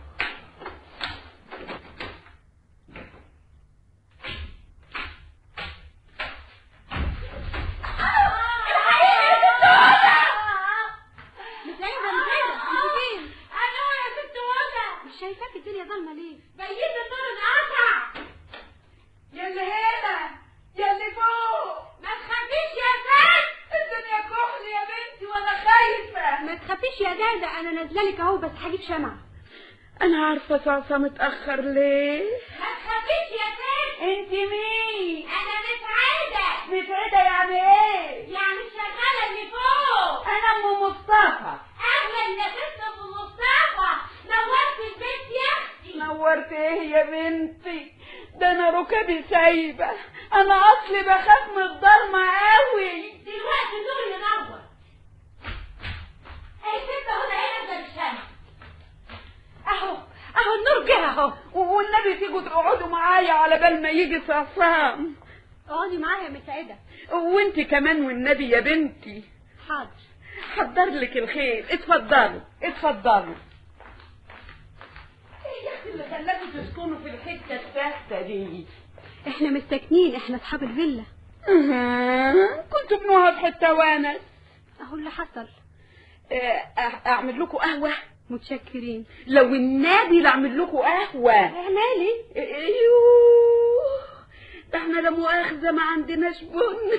شايفاك الدنيا ضلمه ليه؟ بيت النور انقطع. ياللي هنا ياللي فوق ما تخافيش يا ست، الدنيا كحل يا بنتي وانا خايفه. ما تخافيش يا دادا، انا نازله لك اهو، بس هجيب شمعة. انا عارفه صعصه متاخر ليه. ما تخافيش يا ست. انت مين؟ انا مسعده. مسعده يعني ايه؟ يعني الشغاله اللي فوق. انا ام مصطفى. اهلا يا ست ام مصطفى، نورت البيت يا اختي. نورت ايه يا بنتي؟ ده انا ركبي سايبه، انا اصلي بخاف من الضلمه قوي. دلوقتي النور ينور. ايه ست هنا هنا بالشمس. اهو النور جه اهو. والنبي تيجوا تقعدوا معايا على بال ما يجي صعصام. اقعدي معايا يا مسعده. وانت كمان والنبي يا بنتي. حاضر. حضر لك الخير، اتفضلوا اتفضلوا. ايه يا اختي اللي خلاكوا تسكنوا في الحته التالتة دي؟ احنا مستكنين، احنا اصحاب الفيلا. كنتوا بنوها في حته ونس. اهو اللي حصل. اعمل لكم قهوه؟ متشكرين. لو النبي لاعمل لكم قهوه. اعملي. ايوه ده احنا لا مؤاخذه ما عندناش بن.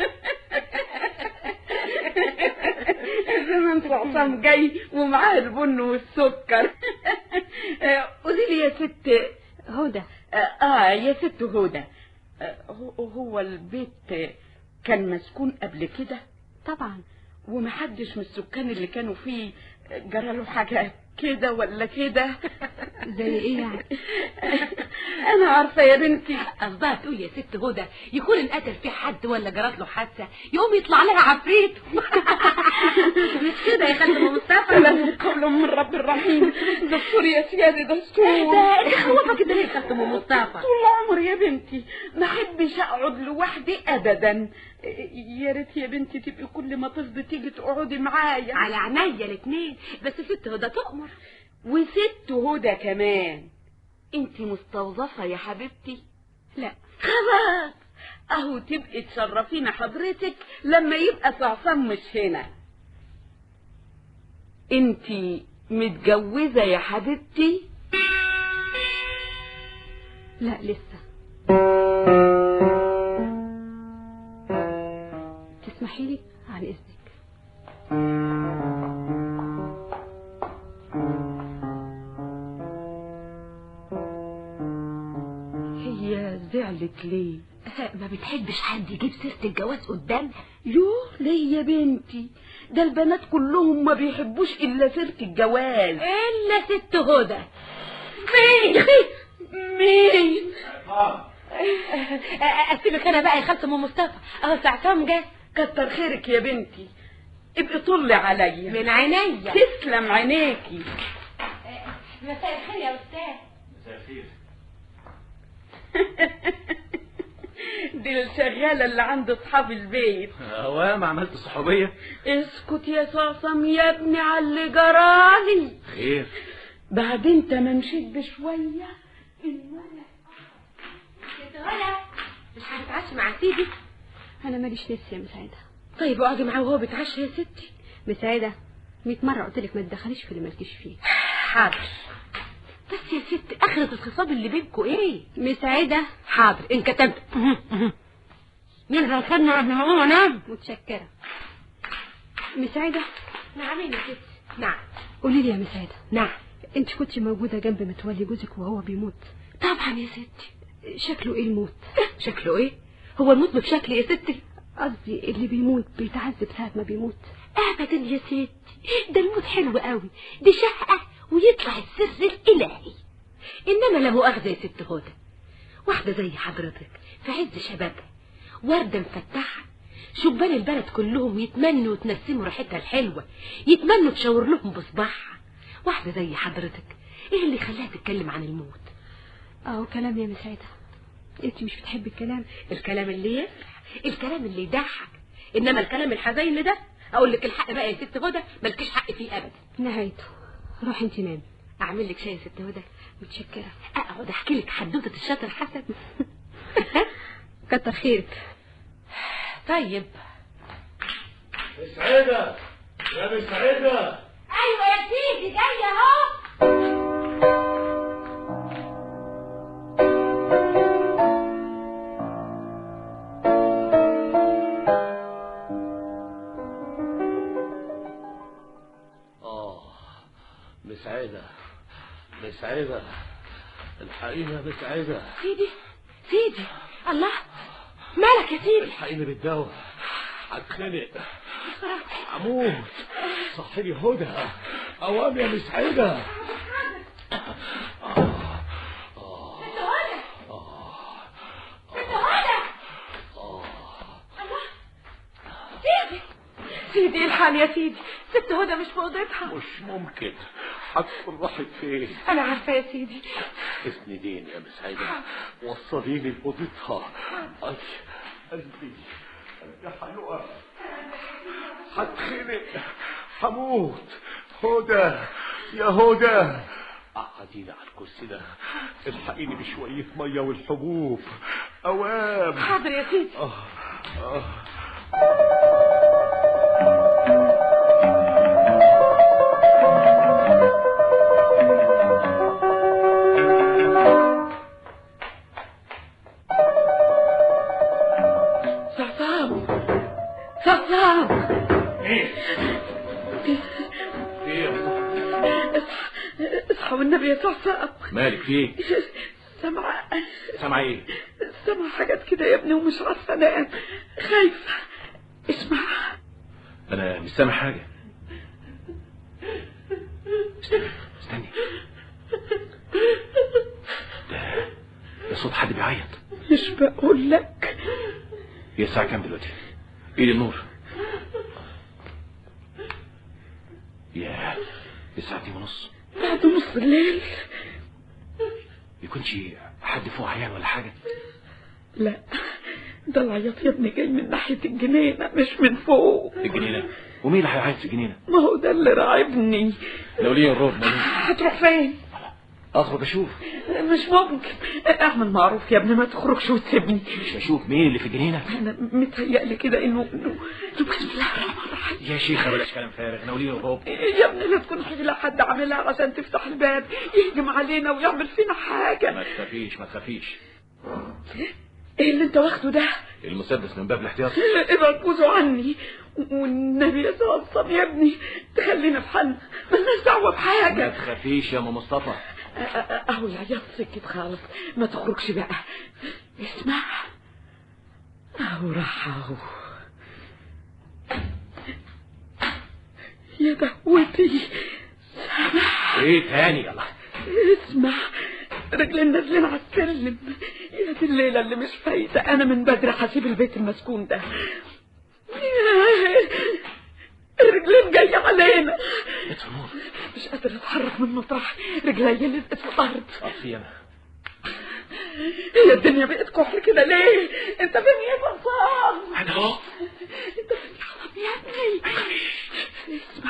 زمان صعصام جاي ومعاه البن والسكر. قولي لي يا ست هدى. يا ست هدى، هو البيت كان مسكون قبل كده؟ طبعا. ومحدش من السكان اللي كانوا فيه جراله حاجه كده ولا كده؟ زي ايه يعني؟ انا عارفه يا بنتي. قصدها تقول يا ست هدى يكون انقتل في حد ولا جرت له حادثه يقوم يطلع لها عفريت. مش كده يا خالة مصطفى؟ لا قول من رب الرحيم. دستور يا سيادي دستور. ده خوفك كده ليه يا خالة مصطفى؟ طول عمري يا بنتي ما احبش اقعد لوحدي ابدا. يا ريت يا بنتي تبقي كل ما تفضي تيجي تقعدي معايا. على عينيا الاثنين، بس ست هدى تؤمر. وست هدى كمان. انت مستوظفه يا حبيبتي؟ لا خلاص، اهو تبقي تشرفينا حضرتك لما يبقى صعصام مش هنا. انت متجوزه يا حبيبتي؟ لا لسه. تسمحي لي عن اذنك. هي زعلت ليه؟ ما بتحبش حد يجيب سيرة الجواز قدامها. يوه ليه يا بنتي؟ ده البنات كلهم ما بيحبوش الا سيرة الجواز الا ست هدى. مين؟ مين؟ اسيبك انا بقى يا خالة ام مصطفى، اهو ساعتهم جه. كتر خيرك يا بنتي، ابقي طلي عليا. من عينيا. تسلم عينيكي. مساء الخير يا استاذ. مساء الخير. دي الشغالة اللي عند اصحاب البيت. هو ما عملت صحوبية؟ اسكت يا صاصم يا ابني على اللي جرالي. خير. بعد انت ما مشيت بشوية الولد. ست هدى مش هتتعشى مع سيدي؟ انا ماليش نفس يا مسعده. طيب اقعدي معاه وهو بيتعشى يا ستي. مسعده 100 مرة قلت لك ما تدخليش في اللي مالكيش فيه. حاضر. بس يا ست اخرة الخصاب اللي بينكوا ايه؟ مسعده. حاضر ان كتبت. مين هيخدنا قبل ما اقوم انام؟ متشكرة. مساعدة؟ نعم يا ست. نعم. قولي لي يا مساعدة. نعم. انت كنت موجودة جنب متولي جوزك وهو بيموت؟ طبعا يا ستي. شكله ايه الموت؟ شكله ايه؟ هو الموت بشكل يا ستي؟ قصدي اللي بيموت بيتعذب ساعة ما بيموت. ابدا يا ستي، ده الموت حلو قوي، دي شقة ويطلع السر الالهي. انما لا مؤاخذة يا ست هدى، واحدة زي حضرتك في عز شبابها، وردة مفتحة، شبان البلد كلهم يتمنوا وتنسموا ريحتها الحلوة، يتمنوا تشاور لهم بصباحها. واحدة زي حضرتك ايه اللي خلاها تتكلم عن الموت؟ اهو كلام يا مساعدة. انت مش بتحبي الكلام؟ الكلام اللي يفرح، الكلام اللي يضحك، انما الكلام الحزين ده اقول لك الحق بقى يا ست هدى، مالكيش حق فيه ابدا. نهايته. روحي انت نامي. اعمل لك شاي يا ست هدى؟ متشكرة. اقعد احكي لك حدوته الشاطر حسن. كتر خيرك. طيب. مسعدة يا مسعدة. ايوه يا سيدي جايه اهو. مسعدة الحقيقة مسعدة. سيدي الله، مالك يا سيدي؟ الحقيقة بالدواء، هتخنق هموت. صحيني هدى، قوام يا مسعدة. سيدي الحال يا سيدي، ست هدى مش في اوضتها. مش ممكن، هتكون راحت فين؟ انا عارفه يا سيدي. اسنديني يا مسعدة، وصليني لأوضتها. اي قلبي هيقع، هتخنق، هموت. هدى يا هدى، قعديني على الكرسي ده، الحقيني بشوية مية والحبوب. اوام. حاضر يا سيدي. صعصام. اصحى والنبي يا صعصام. مالك فيه؟ سامعة ايه؟ سامعة حاجات كده يا ابني ومش عارفة انام، خايفة. اسمع. انا مش سامع حاجة. استني، ده صوت حد بيعيط. مش بقول لك. هي الساعة كام دلوقتي؟ ايه النور؟ ياه، الساعة 2:30 بعد نص الليل. يكونش حد فوق عيان ولا حاجة؟ لا، ده العياط يا ابني جاي من ناحية الجنينة مش من فوق. الجنينة؟ ومين اللي هيعيط في الجنينة؟ ما هو ده اللي راعبني. لو ليه الرعب هتروح فين؟ اخرج اشوف. مش ممكن، اعمل معروف يا ابني، ما تخرجش وتسيبني. مش بشوف مين اللي في الجنينة؟ انا متهيألي كده انه بسم الله الرحمن الرحيم. يا شيخة بلاش كلام فارغ، ناوليه الرعب. يا ابني لا تكون حيلة حد عاملها عشان تفتح الباب يهجم علينا ويعمل فينا حاجة. ما تخافيش ما تخافيش. ايه اللي انت واخده ده؟ المسدس من باب الاحتياط. ركزوا عني والنبي يا صاصم يا ابني، تخلينا في حالنا، مالناش دعوة بحاجة. ما تخافيش يا ام مصطفى. اهو العياط سكت خالص، ما تخرجش بقى. اسمع، اهو راح اهو. يا دهوتي، سامع؟ ايه تاني؟ يلا اسمع، رجلين نازلين على السلم. يا دي الليلة اللي مش فايتة، انا من بدري هسيب البيت المسكون ده. الرجلين جاية علينا. مش قادر اتحرك من مطرح، رجلي لزقت في الارض. اطفي انا. هي الدنيا بقت كحل كده ليه؟ انت فين يا صاصان؟ انا اهو. انت فين يا حرام يا ابني؟ اسمع،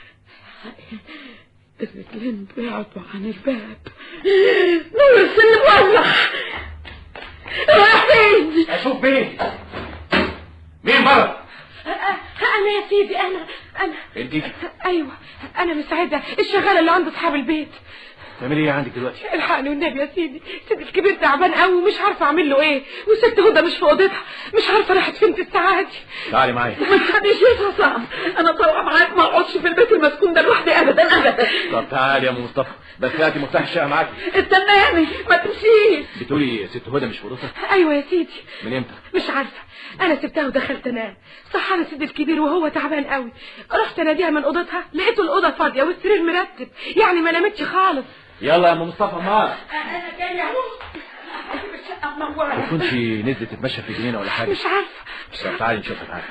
الرجلين بعدوا عن الباب. نور السن ولع. رايح فين؟ اشوف مين؟ مين بره؟ انا يا سيدي، انا انت؟ ايوه انا مسعدة، الشغالة اللي عند اصحاب البيت. تعملي ايه عندك دلوقتي؟ الحقني والنبي يا سيدي، سيدي الكبير تعبان قوي ومش عارفه اعمل له ايه، والست هدى مش في اوضتها، مش عارفه راحت فين في الساعه دي. تعالي معايا. ما تخليش يفهم، انا طالعه معاك، ما اقعدش في البيت المسكون ده لوحدي ابدا ابدا. طب تعالي يا ام مصطفى، بس هاتي مفتاح الشقه معاكي. استناني ما تمشيش. بتقولي ست هدى مش في اوضتها؟ ايوه يا سيدي. من امتى؟ مش عارفه، انا سبتها ودخلت انام، صح انا سيدي الكبير وهو تعبان قوي، رحت اناديها من اوضتها لقيته الاوضه فاضيه والسرير مرتب، يعني ما نامتش خالص. يلا يا ام مصطفى معاك. انا جايه اهو، الشقه منوره. ما تكونش نزلت تتمشى في الجنينه ولا حاجه؟ مش عارفه. طب تعالي نشوفها. تعالي.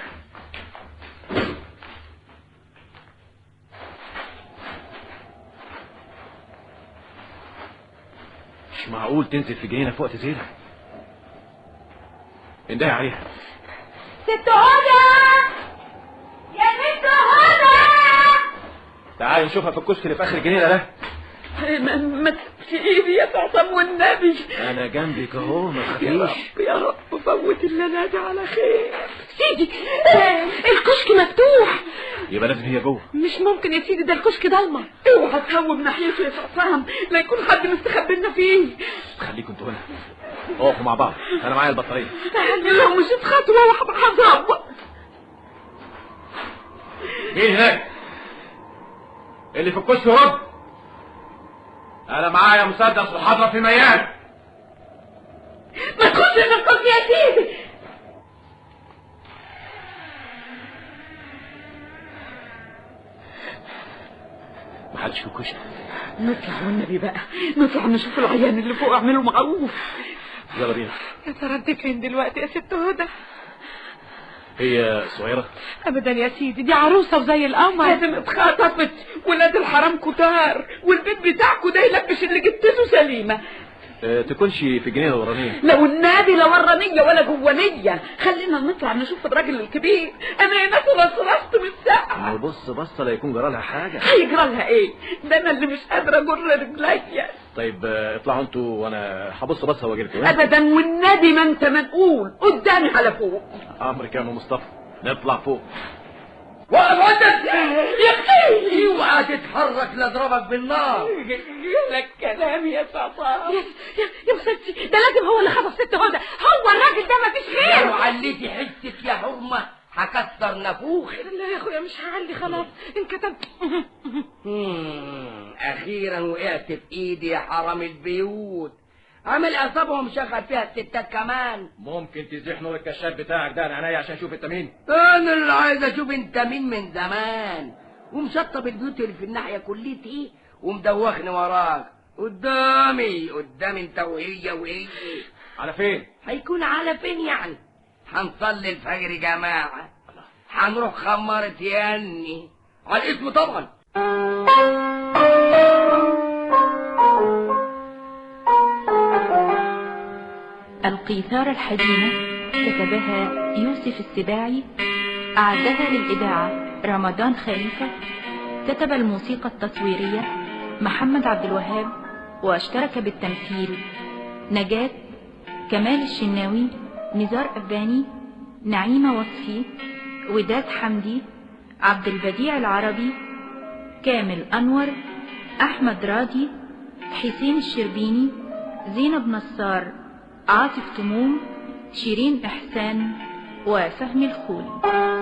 مش معقول تنزل في الجنينه في وقت زي ده. اندهي عليها. ست هدى يا ست هدى. تعالي نشوفها في الكشك اللي في اخر الجنينه ده. ما في ايدي يا تعصم والنبي. انا جنبك اهو ما تخافيش. يا رب فوت الليله دي على خير. سيدي الكشك مفتوح. يبقى لازم هي جوه. مش ممكن يا سيدي، ده الكشك ضلمه، اوعى تهوب ناحيته يا تعصم، لا يكون حد مستخبي لنا فيه. خليكم انتوا هنا اقفوا مع بعض، انا معايا البطاريه. لو مشيت خطوه واحده هظبط. مين هناك؟ اللي في الكشك رد. انا معايا مسدس وحاضره في ميان. ما تخش في الكشك يا سيدي. محدش في الكشك. نطلع والنبي بقى، نطلع نشوف العيان اللي فوق، اعملوا معروف. يلا بينا. يا ترى انت فين دلوقتي يا ست هدى؟ هي صغيرة؟ ابدا يا سيدي، دي عروسة وزي القمر. لازم اتخطفت، ولاد الحرام كتار، والبيت بتاعكوا ده يلبش اللي جبتته سليمة. تكونش في الجنينة الورانية؟ لو النبي لا ورانية ولا جوانية، خلينا نطلع نشوف الراجل الكبير، انا هناك رصرصت من السقعة. بص بصة لا يكون جرالها حاجة. هيجرى لها ايه؟ ده انا اللي مش قادرة اجر رجليا. طيب اطلعوا انتوا وانا هبص بصة واجيلكوا. ابدا والنبي ما انت منقول، قدامي على فوق. امرك يا ام مصطفى، نطلع فوق. وقف يا اختي، اوعى تتحرك لاضربك بالنار. لك كلام يا صفا. يا مسكتي، ده لازم هو اللي خطف ست هدى، هو الراجل ده مفيش غيره. لو عليتي حتك يا حرمه هكسر نافوخك. لا يا اخويا مش هعلي خلاص، انكتبت. اخيرا وقعت في ايدي يا حرام البيوت. عامل اعصابهم شغل فيها الستات كمان. ممكن تزيح نور الكشاف بتاعك ده انا عينيا عشان اشوف انت مين. انا اللي عايز اشوف انت مين من زمان، ومشطب البيوت اللي في الناحيه كليتي ومدوخني وراك. قدامي انت وهي. على فين؟ هيكون على فين يعني؟ هنصلي الفجر جماعه، هنروح خمارة ياني على الاسم طبعا. القيثارة الحزينة كتبها يوسف السباعي، أعدها للإذاعة رمضان خليفة، كتب الموسيقى التصويرية محمد عبد الوهاب، واشترك بالتمثيل نجاة، كمال الشناوي، نزار أباني، نعيمة وصفي، وداد حمدي، عبد البديع العربي، كامل أنور، أحمد راضي، حسين الشربيني، زينب نصار، عاطف تموم، شيرين إحسان، وفهمي الخولي.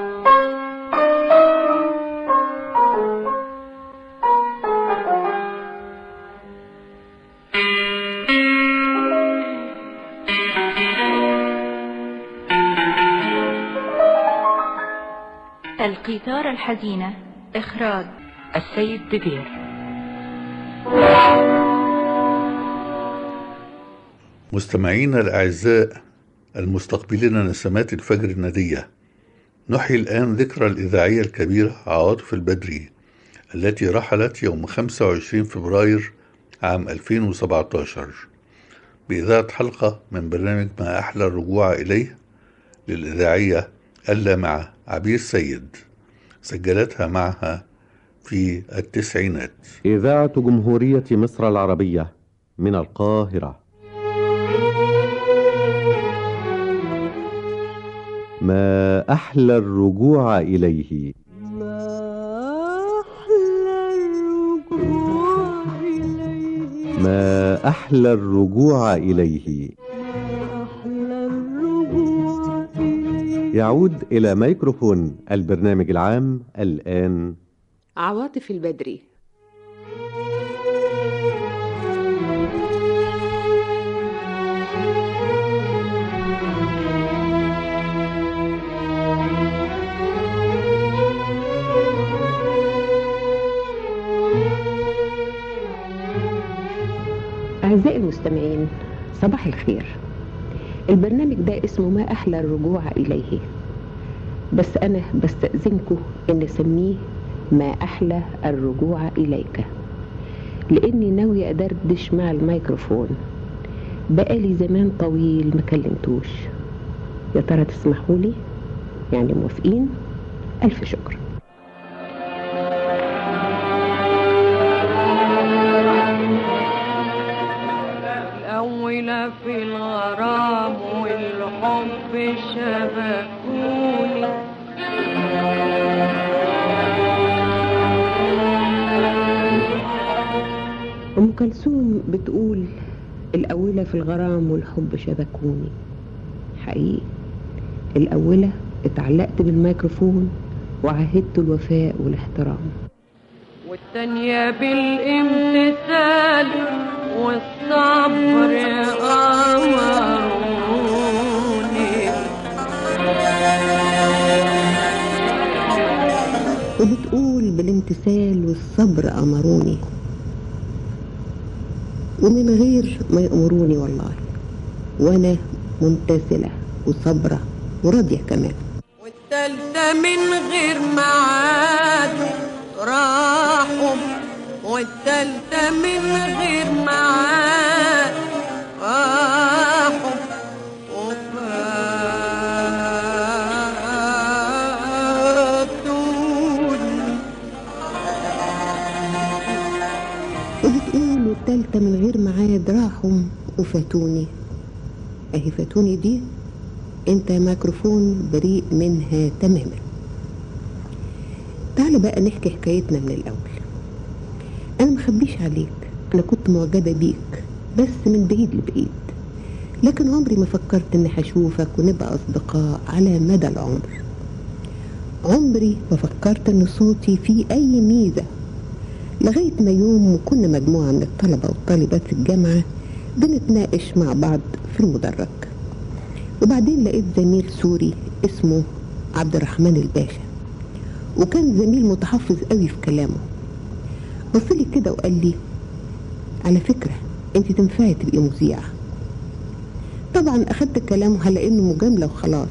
القيثارة الحزينة، إخراج السيد بدير. مستمعينا الأعزاء المستقبلين نسمات الفجر الندية، نحيي الآن ذكرى الإذاعية الكبيرة عواطف البدري التي رحلت يوم 25 فبراير عام 2017 بإذاعة حلقة من برنامج ما أحلى الرجوع إليه للإذاعية اللامعة عبير سيد، سجلتها معها في التسعينات. إذاعة جمهورية مصر العربية من القاهرة. ما أحلى الرجوع إليه. ما أحلى الرجوع إليه ما أحلى الرجوع إليه. يعود إلى ميكروفون البرنامج العام الآن عواطف البدري. أعزائي المستمعين، صباح الخير. البرنامج ده اسمه ما أحلى الرجوع إليه، بس أنا بستأذنكم إن أسميه ما أحلى الرجوع إليك، لأني ناوية أدردش مع الميكروفون. بقالي زمان طويل ما كلمتوش. يا ترى تسمحوا لي؟ يعني موافقين؟ ألف شكر. الأولى في الغرام والحب شبكوني، أم كلثوم بتقول الأولى في الغرام والحب شبكوني. حقيقي الأولى اتعلقت بالميكروفون وعهدت الوفاء والاحترام، والتانية بالامتثال والصبر أمروني، وبتقول بالامتثال والصبر أمروني، ومن غير ما يأمروني والله وأنا ممتثلة وصبرة وراضية كمان. والتالتة من غير معاد راحوا، والتالتة من غير معاد راحوا وفاتوني. وبتقول والتالتة من غير معاد راحوا وفاتوني. اهي فاتوني دي انت ميكروفون بريء منها تماما. تعال بقى نحكي حكايتنا من الاول. انا مخبيش عليك، انا كنت معجبة بيك بس من بعيد لبعيد، لكن عمري ما فكرت اني هشوفك ونبقى اصدقاء على مدى العمر. عمري ما فكرت ان صوتي فيه اي ميزة، لغاية ما يوم كنا مجموعة من الطلبة والطالبات في الجامعة بنتناقش مع بعض في المدرج، وبعدين لقيت زميل سوري اسمه عبد الرحمن الباشا، وكان زميل متحفظ قوي في كلامه. بصلي كده وقال لي على فكرة انت تنفعي تبقي مذيعة. طبعا اخدت كلامه على انه مجاملة وخلاص.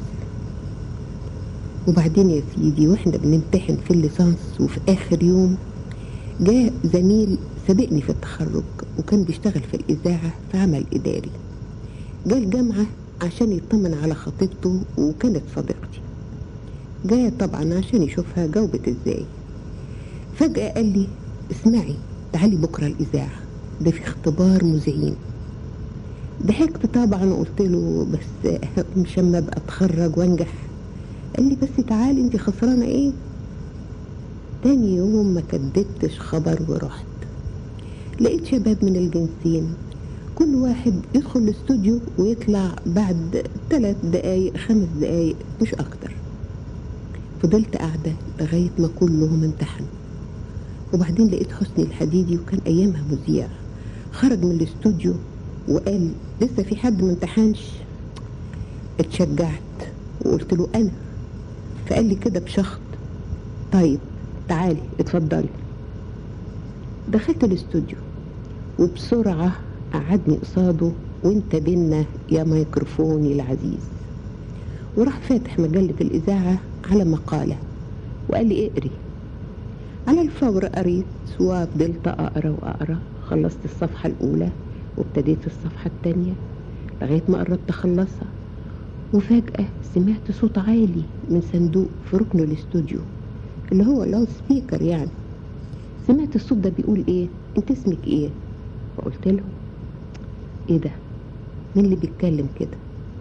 وبعدين يا سيدي واحنا بنمتحن في الليسانس وفي اخر يوم جاء زميل سبقني في التخرج وكان بيشتغل في الإذاعة في عمل إداري، جاء الجامعة عشان يطمن على خطيبته وكانت صديقتي. جاء طبعا عشان يشوفها جاوبت ازاي. فجأة قال لي اسمعي تعالي بكرة الإذاعة، ده في اختبار مذيعين. ضحكت طبعا وقلت له بس مش اما ابقى اتخرج وانجح. قال لي بس تعالي انت خسرانة ايه؟ تاني يوم ما كدبتش خبر ورحت. لقيت شباب من الجنسين كل واحد يدخل الاستوديو ويطلع بعد 3 دقايق 5 دقايق مش اكتر. فضلت قاعدة لغاية ما كلهم امتحنوا، وبعدين لقيت حسني الحديدي وكان ايامها مذيع خرج من الاستوديو وقال لسه في حد ما امتحنش. اتشجعت وقلت له انا. فقال لي كده بشخط طيب تعالي اتفضلي. دخلت الاستوديو وبسرعة قعدني قصاده وانت بينا يا ميكروفوني العزيز، وراح فاتح مجلة الإذاعة على مقالة وقال لي اقري. على الفور قريت وفضلت أقرأ وأقرأ. خلصت الصفحة الأولى وابتديت الصفحة الثانية لغاية ما قربت أخلصها، وفجأة سمعت صوت عالي من صندوق في ركن الاستوديو اللي هو لاود سبيكر يعني. سمعت الصوت ده بيقول ايه؟ انت اسمك ايه؟ فقلت له ايه ده؟ مين اللي بيتكلم كده؟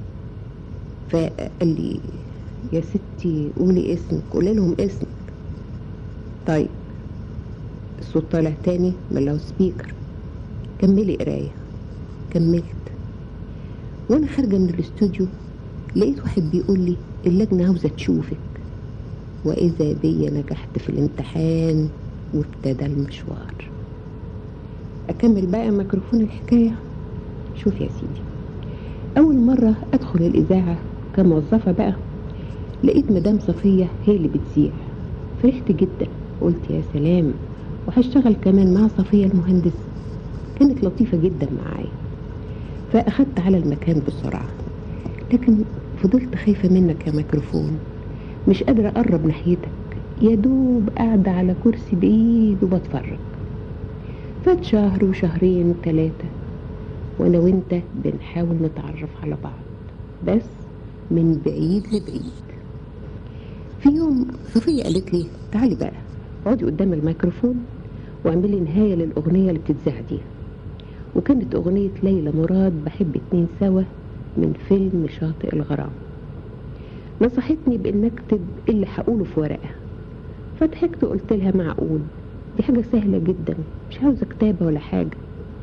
فقال لي يا ستي قولي اسمك. قولي لهم اسمك. طيب الصوت طالع تاني من لاود سبيكر كملي قراية. كملت. وانا خارجة من الاستوديو لقيت واحد بيقول لي اللجنة عاوزة تشوفك، واذا بي نجحت في الامتحان وابتدى المشوار. اكمل بقى ميكروفون الحكاية. شوف يا سيدي، اول مرة ادخل الاذاعة كموظفة بقى لقيت مدام صفية هي اللي بتذيع. فرحت جدا، قلت يا سلام، وهشتغل كمان مع صفية المهندس. كانت لطيفة جدا معايا، فاخدت على المكان بسرعة. لكن فضلت خايفة منك يا ميكروفون، مش قادرة اقرب ناحيتك، يا دوب قاعدة على كرسي بعيد وبتفرج. فات شهر وشهرين وثلاثة وانا وانت بنحاول نتعرف على بعض، بس من بعيد لبعيد. في يوم صفية قالت لي تعالي بقى اقعدي قدام الميكروفون واعملي نهاية للأغنية اللي بتتذاع دي. وكانت أغنية ليلى مراد بحب اتنين سوا من فيلم شاطئ الغرام. نصحتني بأن أكتب اللي هقوله في ورقة، فضحكت وقلت لها معقول، دي حاجة سهلة جدا، مش عاوزة كتابة ولا حاجة.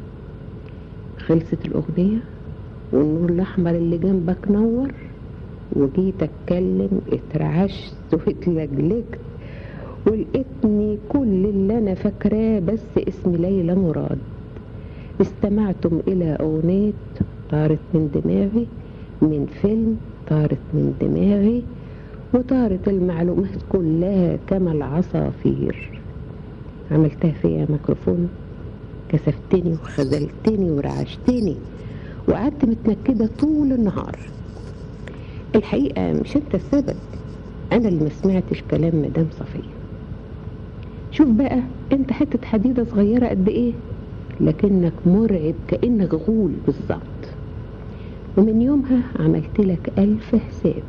خلصت الأغنية والنور الأحمر اللي جنبك نور، وجيت أتكلم اترعشت واتلجلجت ولقيتني كل اللي أنا فاكراه بس اسم ليلى مراد. استمعتم إلى أغنية طارت من دماغي من فيلم طارت من دماغي، وطارت المعلومات كلها كما العصافير. عملتها فيا ميكروفون، كسفتني وخذلتني ورعشتني وقعدت متنكدة طول النهار. الحقيقة مش انت السبب، انا اللي ما سمعتش كلام مدام صفية. شوف بقى انت حتة حديدة صغيرة قد ايه، لكنك مرعب كأنك غول بالظبط. ومن يومها عملت لك 1000 حساب.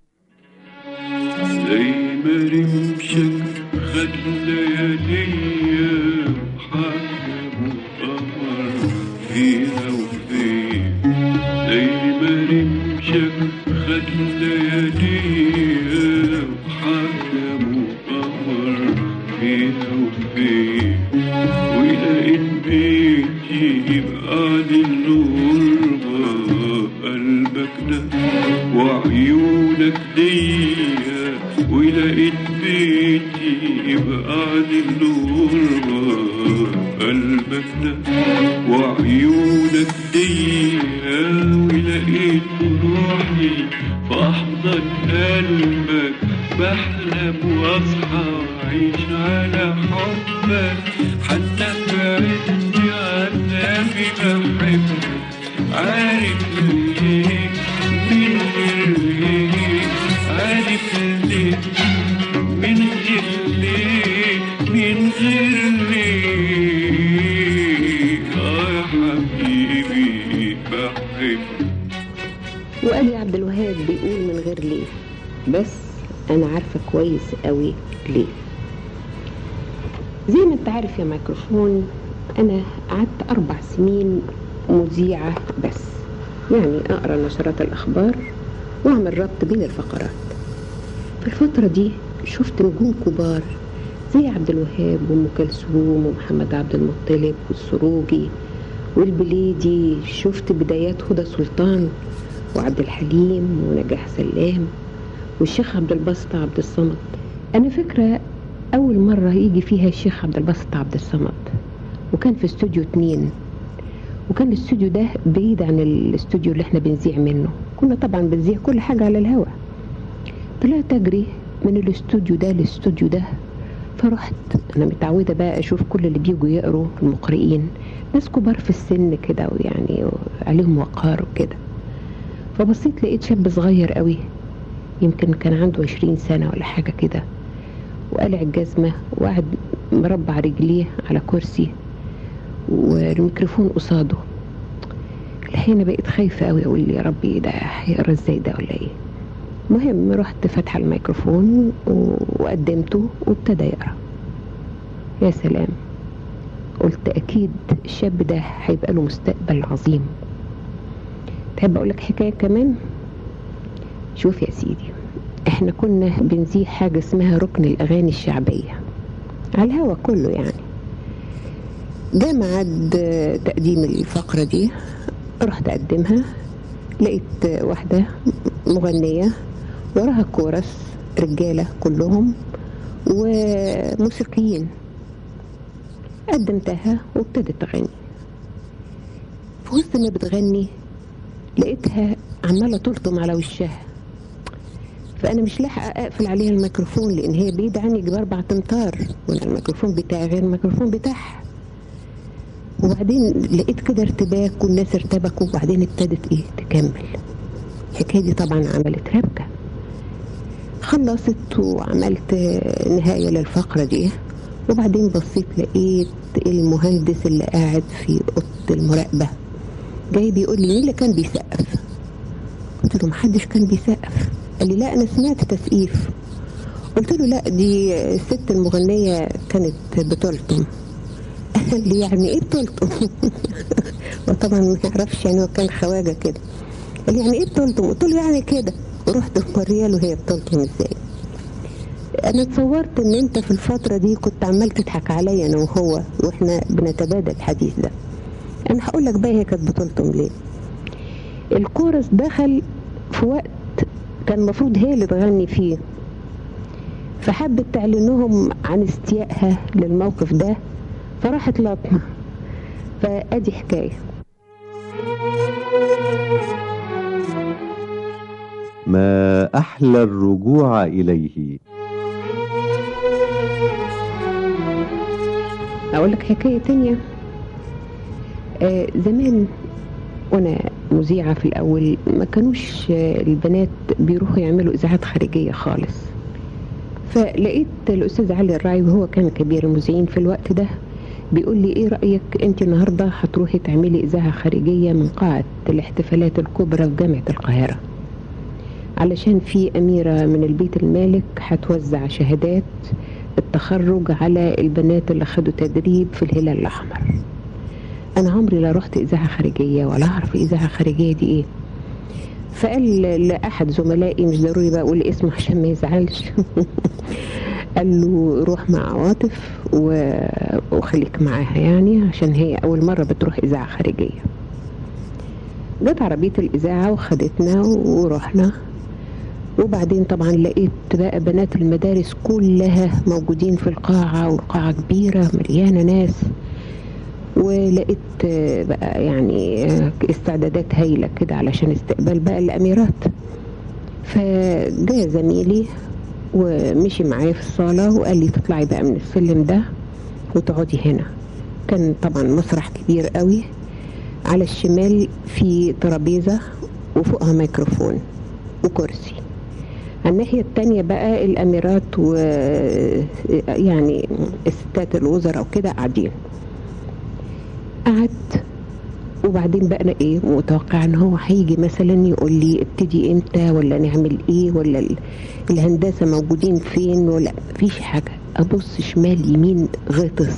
زي ما رمشك خد لياليا وحكم وقمر فيها وفين، زي ما رمشك خد لياليا وحكم وقمر فيها وفين، ولقيت بيتي يبقى للغربة قلبك ده وعيونك ديا، ولقيت بيتي يبقى للغربة قلبك ده وعيونك ديا، ولقيت روحي في أحضن قلبك بحلم واصحى وعيش على حبك، حتى بعدني عذابي بحبك. عارف ليه من غير ليه، عارف ليه من غير ليه، من غير ليه يا حبيبي بحبك. وقال عبد الوهاب بيقول من غير ليه، بس انا عارفة كويس قوي ليه. زي ما انت عارف يا ميكروفون، انا قعدت 4 سنين مذيعة بس، يعني اقرا نشرات الاخبار واعمل ربط بين الفقرات. في الفترة دي شفت نجوم كبار زي عبد الوهاب وام كلثوم ومحمد عبد المطلب والسروجي والبليدي، شفت بدايات هدى سلطان وعبد الحليم ونجاح سلام والشيخ عبد الباسط عبد الصمد. انا فاكرة اول مرة يجي فيها الشيخ عبد الباسط عبد الصمد، وكان في استوديو 2، وكان الاستوديو ده بعيد عن الاستوديو اللي احنا بنذيع منه. كنا طبعا بنذيع كل حاجة على الهواء. طلعت اجري من الاستوديو ده للاستوديو ده، فرحت انا متعودة بقى اشوف كل اللي بيجوا يقروا المقرئين ناس كبار في السن كده، ويعني عليهم وقار وكده. فبصيت لقيت شاب صغير قوي، يمكن كان عنده 20 سنة ولا حاجة كده، وقلع الجزمة وقعد مربع رجليه على كرسي والميكروفون قصاده. الحين انا بقيت خايفة قوي، اقول يا ربي ده هيقرا ازاي ده ولا ايه. المهم رحت فاتحة الميكروفون وقدمته وابتدى يقرا. يا سلام، قلت اكيد الشاب ده هيبقى له مستقبل عظيم. تحب اقولك حكاية كمان؟ شوف يا سيدي، احنا كنا بنذيع حاجة اسمها ركن الاغاني الشعبية على الهوا كله يعني. جاء ميعاد تقديم الفقرة دي، رحت أقدمها، لقيت واحدة مغنية وراها كورس رجالة كلهم وموسيقيين. قدمتها وابتدت تغني. في وسط ما بتغني لقيتها عمالة تلطم على وشها، فأنا مش لاحقة أقفل عليها الميكروفون لأن هي بعيدة عني ب4 أمتار، وأنا الميكروفون بتاعي غير الميكروفون بتاعها. وبعدين لقيت كده ارتباك والناس ارتبكوا، وبعدين ابتدت تكمل. الحكاية دي طبعا عملت ربكة. خلصت وعملت نهاية للفقرة دي، وبعدين بصيت لقيت المهندس اللي قاعد في أوضة المراقبة جاي بيقول لي مين اللي كان بيسقف؟ قلت له محدش كان بيسقف. قال لي لا أنا سمعت تسقيف. قلت له لا دي الست المغنية كانت بتلطم. قال لي يعني ايه بتلطم؟ وطبعا ما يعرفش يعني، هو كان خواجة كده. قال لي يعني ايه بتلطم؟ قلت له يعني كده، ورحت موريه له هي بتلطم ازاي. انا اتصورت ان انت في الفترة دي كنت عمال تضحك عليا انا وهو واحنا بنتبادل الحديث ده. انا هقول لك بقى هي كانت بتلطم ليه. الكورس دخل في وقت كان المفروض هي اللي تغني فيه، فحبت تعلنهم عن استيائها للموقف ده، فراحت لطمة. فادي حكاية. ما أحلى الرجوع إليه. أقول لك حكاية تانية. زمان وأنا مذيعة في الأول ما كانوش البنات بيروحوا يعملوا إذاعات خارجية خالص. فلقيت الأستاذ علي الراعي وهو كان كبير المذيعين في الوقت ده بيقول لي ايه رأيك انت النهاردة هتروحي تعملي إذاعة خارجية من قاعة الاحتفالات الكبرى في جامعة القاهرة، علشان في أميرة من البيت المالك هتوزع شهادات التخرج على البنات اللي خدوا تدريب في الهلال الأحمر. أنا عمري لا رحت إذاعة خارجية ولا أعرف إذاعة خارجية دي إيه. فقال لأحد زملائي، مش ضروري بقى أقول اسمه عشان ما يزعلش، قال له روح مع عواطف وخليك معاها يعني، عشان هي أول مرة بتروح إذاعة خارجية. جت عربية الإذاعة وخدتنا ورحنا، وبعدين طبعا لقيت بقى بنات المدارس كلها موجودين في القاعة، والقاعة كبيرة مليانة ناس، ولقيت بقى يعني استعدادات هايلة كده علشان استقبال بقى الأميرات. فجاء زميلي ومشي معايا في الصالة وقال لي تطلعي بقى من السلم ده وتقعدي هنا. كان طبعا مسرح كبير قوي، على الشمال في ترابيزة وفوقها ميكروفون وكرسي، على الناحية التانية بقى الأميرات ويعني الستات الوزراء وكده قاعدين. قعدت وبعدين بقى أنا إيه متوقع إن هو هيجي مثلا يقول لي ابتدي إمتى ولا نعمل إيه ولا الهندسة موجودين فين ولا مفيش حاجة. أبص شمال يمين غطس.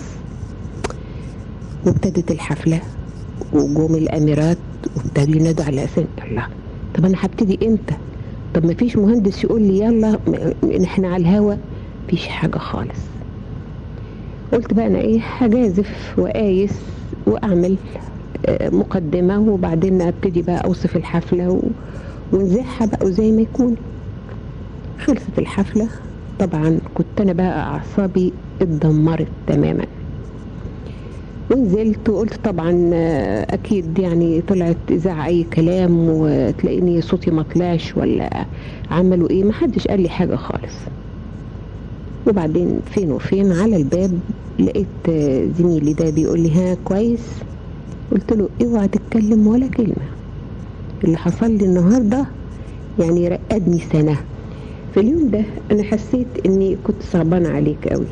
وابتدت الحفلة وجوم الأميرات وابتدوا ينادوا على أساس الله، طب أنا هبتدي إمتى؟ طب مفيش مهندس يقول لي يلا إحنا على الهوا؟ مفيش حاجة خالص. قلت بقى أنا إيه هجازف وقايس وأعمل مقدمة وبعدين أبتدي بقى أوصف الحفلة ونزحها بقى وزي ما يكون. خلصت الحفلة طبعا كنت أنا بقى أعصابي اتدمرت تماما، ونزلت وقلت طبعا أكيد يعني طلعت إذاعة أي كلام وتلاقيني صوتي ما طلعش ولا عملوا إيه، محدش قال لي حاجة خالص. وبعدين فين وفين على الباب لقيت زميلي ده بيقول لي ها كويس؟ قلت له اوعى تتكلم ولا كلمة، اللي حصل لي النهاردة يعني رقدني سنة. في اليوم ده انا حسيت اني كنت صعبانة عليك قوي.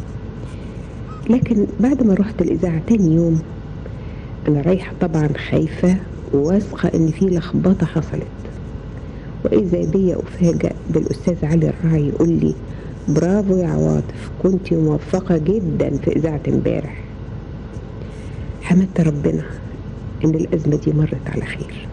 لكن بعد ما رحت الإذاعة تاني يوم انا رايحة طبعا خايفة وواثقة ان في لخبطة حصلت، واذا بيا افاجأ بالاستاذ علي الراعي يقول لي برافو يا عواطف، كنت موفقة جدا في إذاعة امبارح. حمدت ربنا ان الأزمة دي مرت على خير.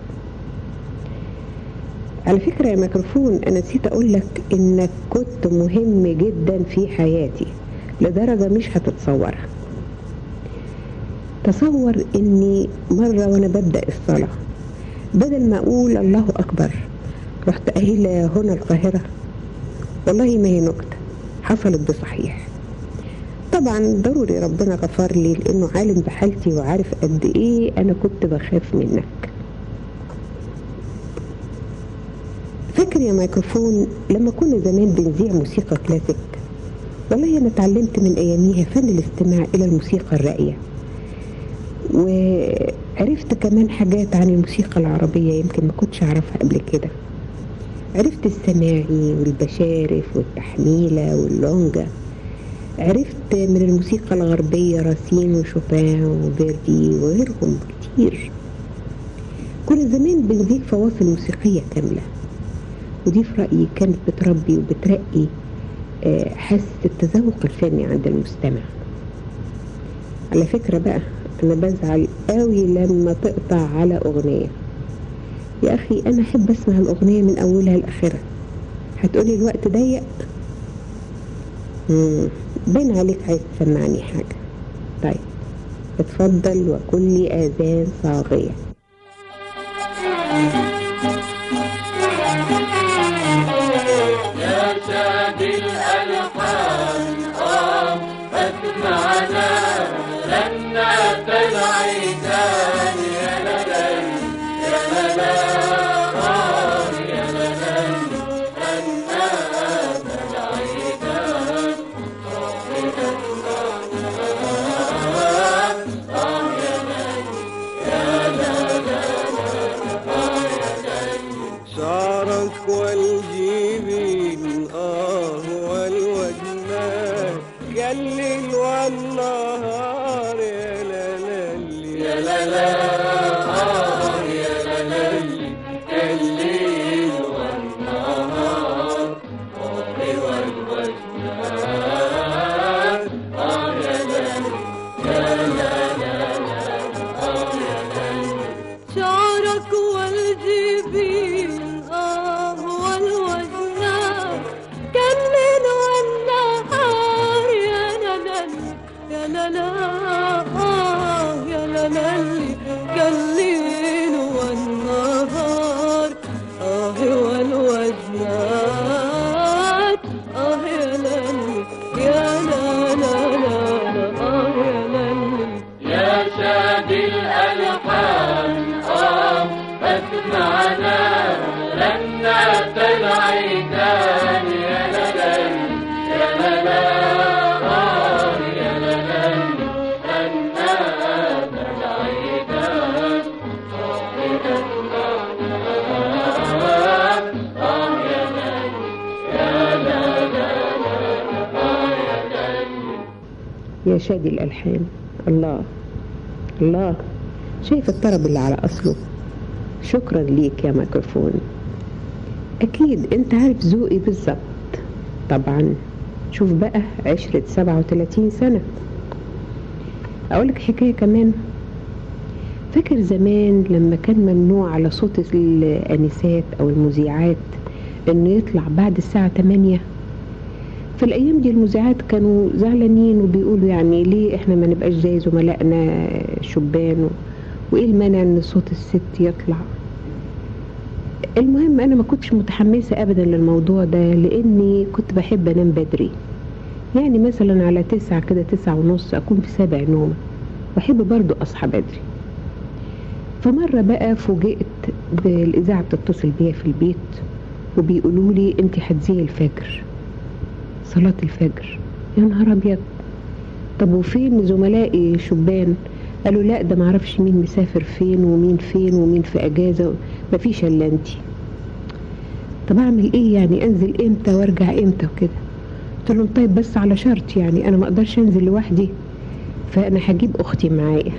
على فكرة يا ميكروفون انا نسيت اقول لك انك كنت مهم جدا في حياتي لدرجة مش هتتصورها. تصور اني مرة وانا ببدأ الصلاة بدل ما اقول الله اكبر رحت قايلة هنا القاهرة. والله ما هي نكتة، حصلت بصحيح. طبعا ضروري ربنا غفر لي لانه عالم بحالتي وعارف قد ايه انا كنت بخاف منك. فاكر يا ميكروفون لما كنا زمان بنذيع موسيقى كلاسيك؟ والله انا اتعلمت من اياميها فن الاستماع الى الموسيقى الراقية، وعرفت كمان حاجات عن الموسيقى العربية يمكن ما كنتش اعرفها قبل كده. عرفت السماعي والبشارف والتحميلة واللونجا. عرفت من الموسيقى الغربية راسين وشوبان وفيردي وغيرهم كتير. كنا زمان بنذيع فواصل موسيقية كاملة، ودي في رأيي كانت بتربي وبترقي حاسة التذوق الفني عند المستمع. على فكرة بقى أنا بزعل قوي لما تقطع على أغنية. يا أخي أنا أحب أسمع الأغنية من أولها لآخرها. هتقولي الوقت ضيق؟ باين عليك عايز تسمعني حاجة. طيب اتفضل وكل آذان صاغية. يا شادي الألحان اسمعنا لنا العيدان يا للي يا للا يا للي لنا العيدان شعرك والجبين والوجنان كالليل والنهار يا لالي يا للا يا للي كالليل والنهار والوجنان يا للي يا للا يا للي شعرك والجبين والوجنان كالليل والنهار يا للي يا للا يا للي كالليل والنهار والوجنان يا للي يا للا يا للي يا شادي الألحان اسمعنا لنا العيدان يا للي يا للا يا للي لنا العيدان يا شادي الألحان. الله الله، شايف الطرب اللي على أصله. شكرا ليك يا ميكروفون. أكيد أنت عارف ذوقي بالظبط. طبعا شوف بقى عشرة 37 سنة. أقولك حكاية كمان. فاكر زمان لما كان ممنوع على صوت الأنسات أو المذيعات إنه يطلع بعد الساعة 8؟ في الأيام دي المذيعات كانوا زعلانين وبيقولوا يعني ليه إحنا ما نبقاش زي زملائنا شبان وإيه المانع إن صوت الست يطلع. المهم أنا ما كنتش متحمسة أبدا للموضوع ده لأني كنت بحب أنام بدري، يعني مثلا على 9 كده 9:30 أكون في 7 نومة، وأحب برضو أصحى بدري. فمرة بقى فوجئت بالإذاعة بتتصل بيا في البيت وبيقولوا لي أنت هتذيعي الفجر، صلاة الفجر. يا نهار أبيض، طب وفين زملائي شبان؟ قالوا لا ده معرفش مين مسافر فين ومين فين ومين في أجازة، مفيش إلا أنتي. طب أعمل إيه يعني؟ أنزل إمتى وأرجع إمتى وكده؟ قلت لهم طيب بس على شرط، يعني أنا ما أقدرش أنزل لوحدي، فأنا هجيب أختي معايا.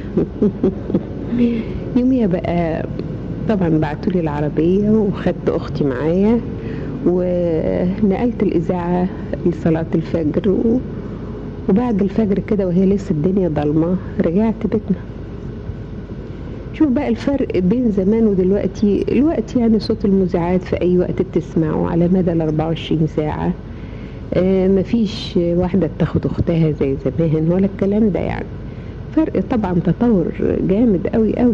يوميها بقى طبعا بعتولي العربية وخدت أختي معايا ونقلت الإذاعة لصلاة الفجر وبعد الفجر كده وهي لسه الدنيا ضلمة رجعت بيتنا. شوف بقى الفرق بين زمان ودلوقتي. الوقت يعني صوت المذيعات في أي وقت بتسمعه على مدى 24 ساعة. مفيش واحدة تاخد أختها زي زمان ولا الكلام ده يعني. فرق طبعا، تطور جامد قوي قوي.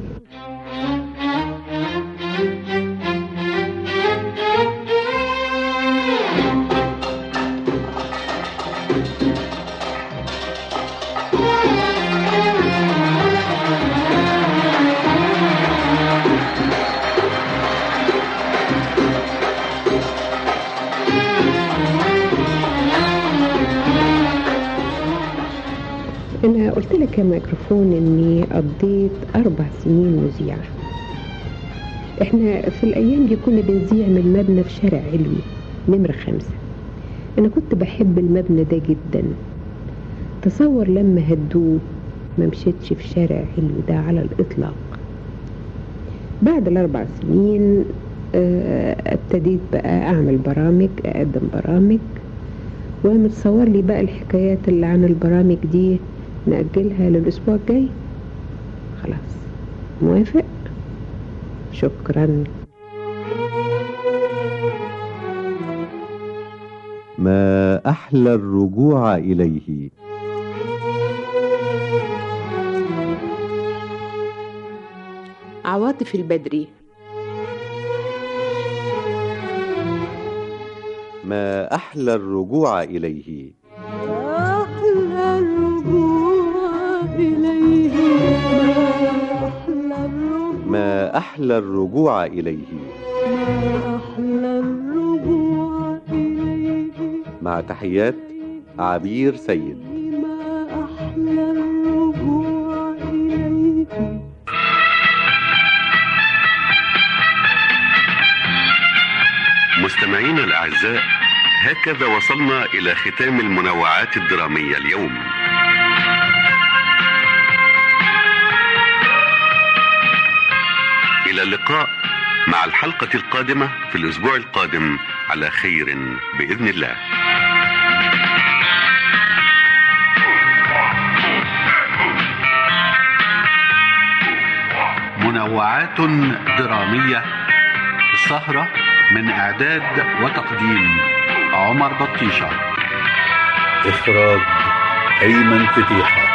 أنا قلت لك يا ميكروفون إني قضيت 4 سنين مذيعة. إحنا في الأيام دي كنا بنذيع من مبنى في شارع علوي نمرة 5. أنا كنت بحب المبنى ده جدا. تصور لما هدوه ما مشيتش في شارع علوي ده على الإطلاق. بعد ال4 سنين ابتديت بقى أعمل برامج، أقدم برامج، ومتصور لي بقى الحكايات اللي عن البرامج دي نأجلها للأسبوع الجاي. خلاص موافق؟ شكرا. ما أحلى الرجوع إليه. عواطف البدري. ما أحلى الرجوع إليه. أحلى الرجوع إليه. ما أحلى الرجوع إليه. ما أحلى الرجوع إليه. مع تحيات عبير سيد. ما أحلى الرجوع إليه. مستمعينا الأعزاء، هكذا وصلنا إلى ختام المنوعات الدرامية اليوم. إلى اللقاء مع الحلقة القادمة في الأسبوع القادم على خير بإذن الله. منوعات درامية، السهرة من إعداد وتقديم عمر بطيشة، إخراج أيمن فتيحة.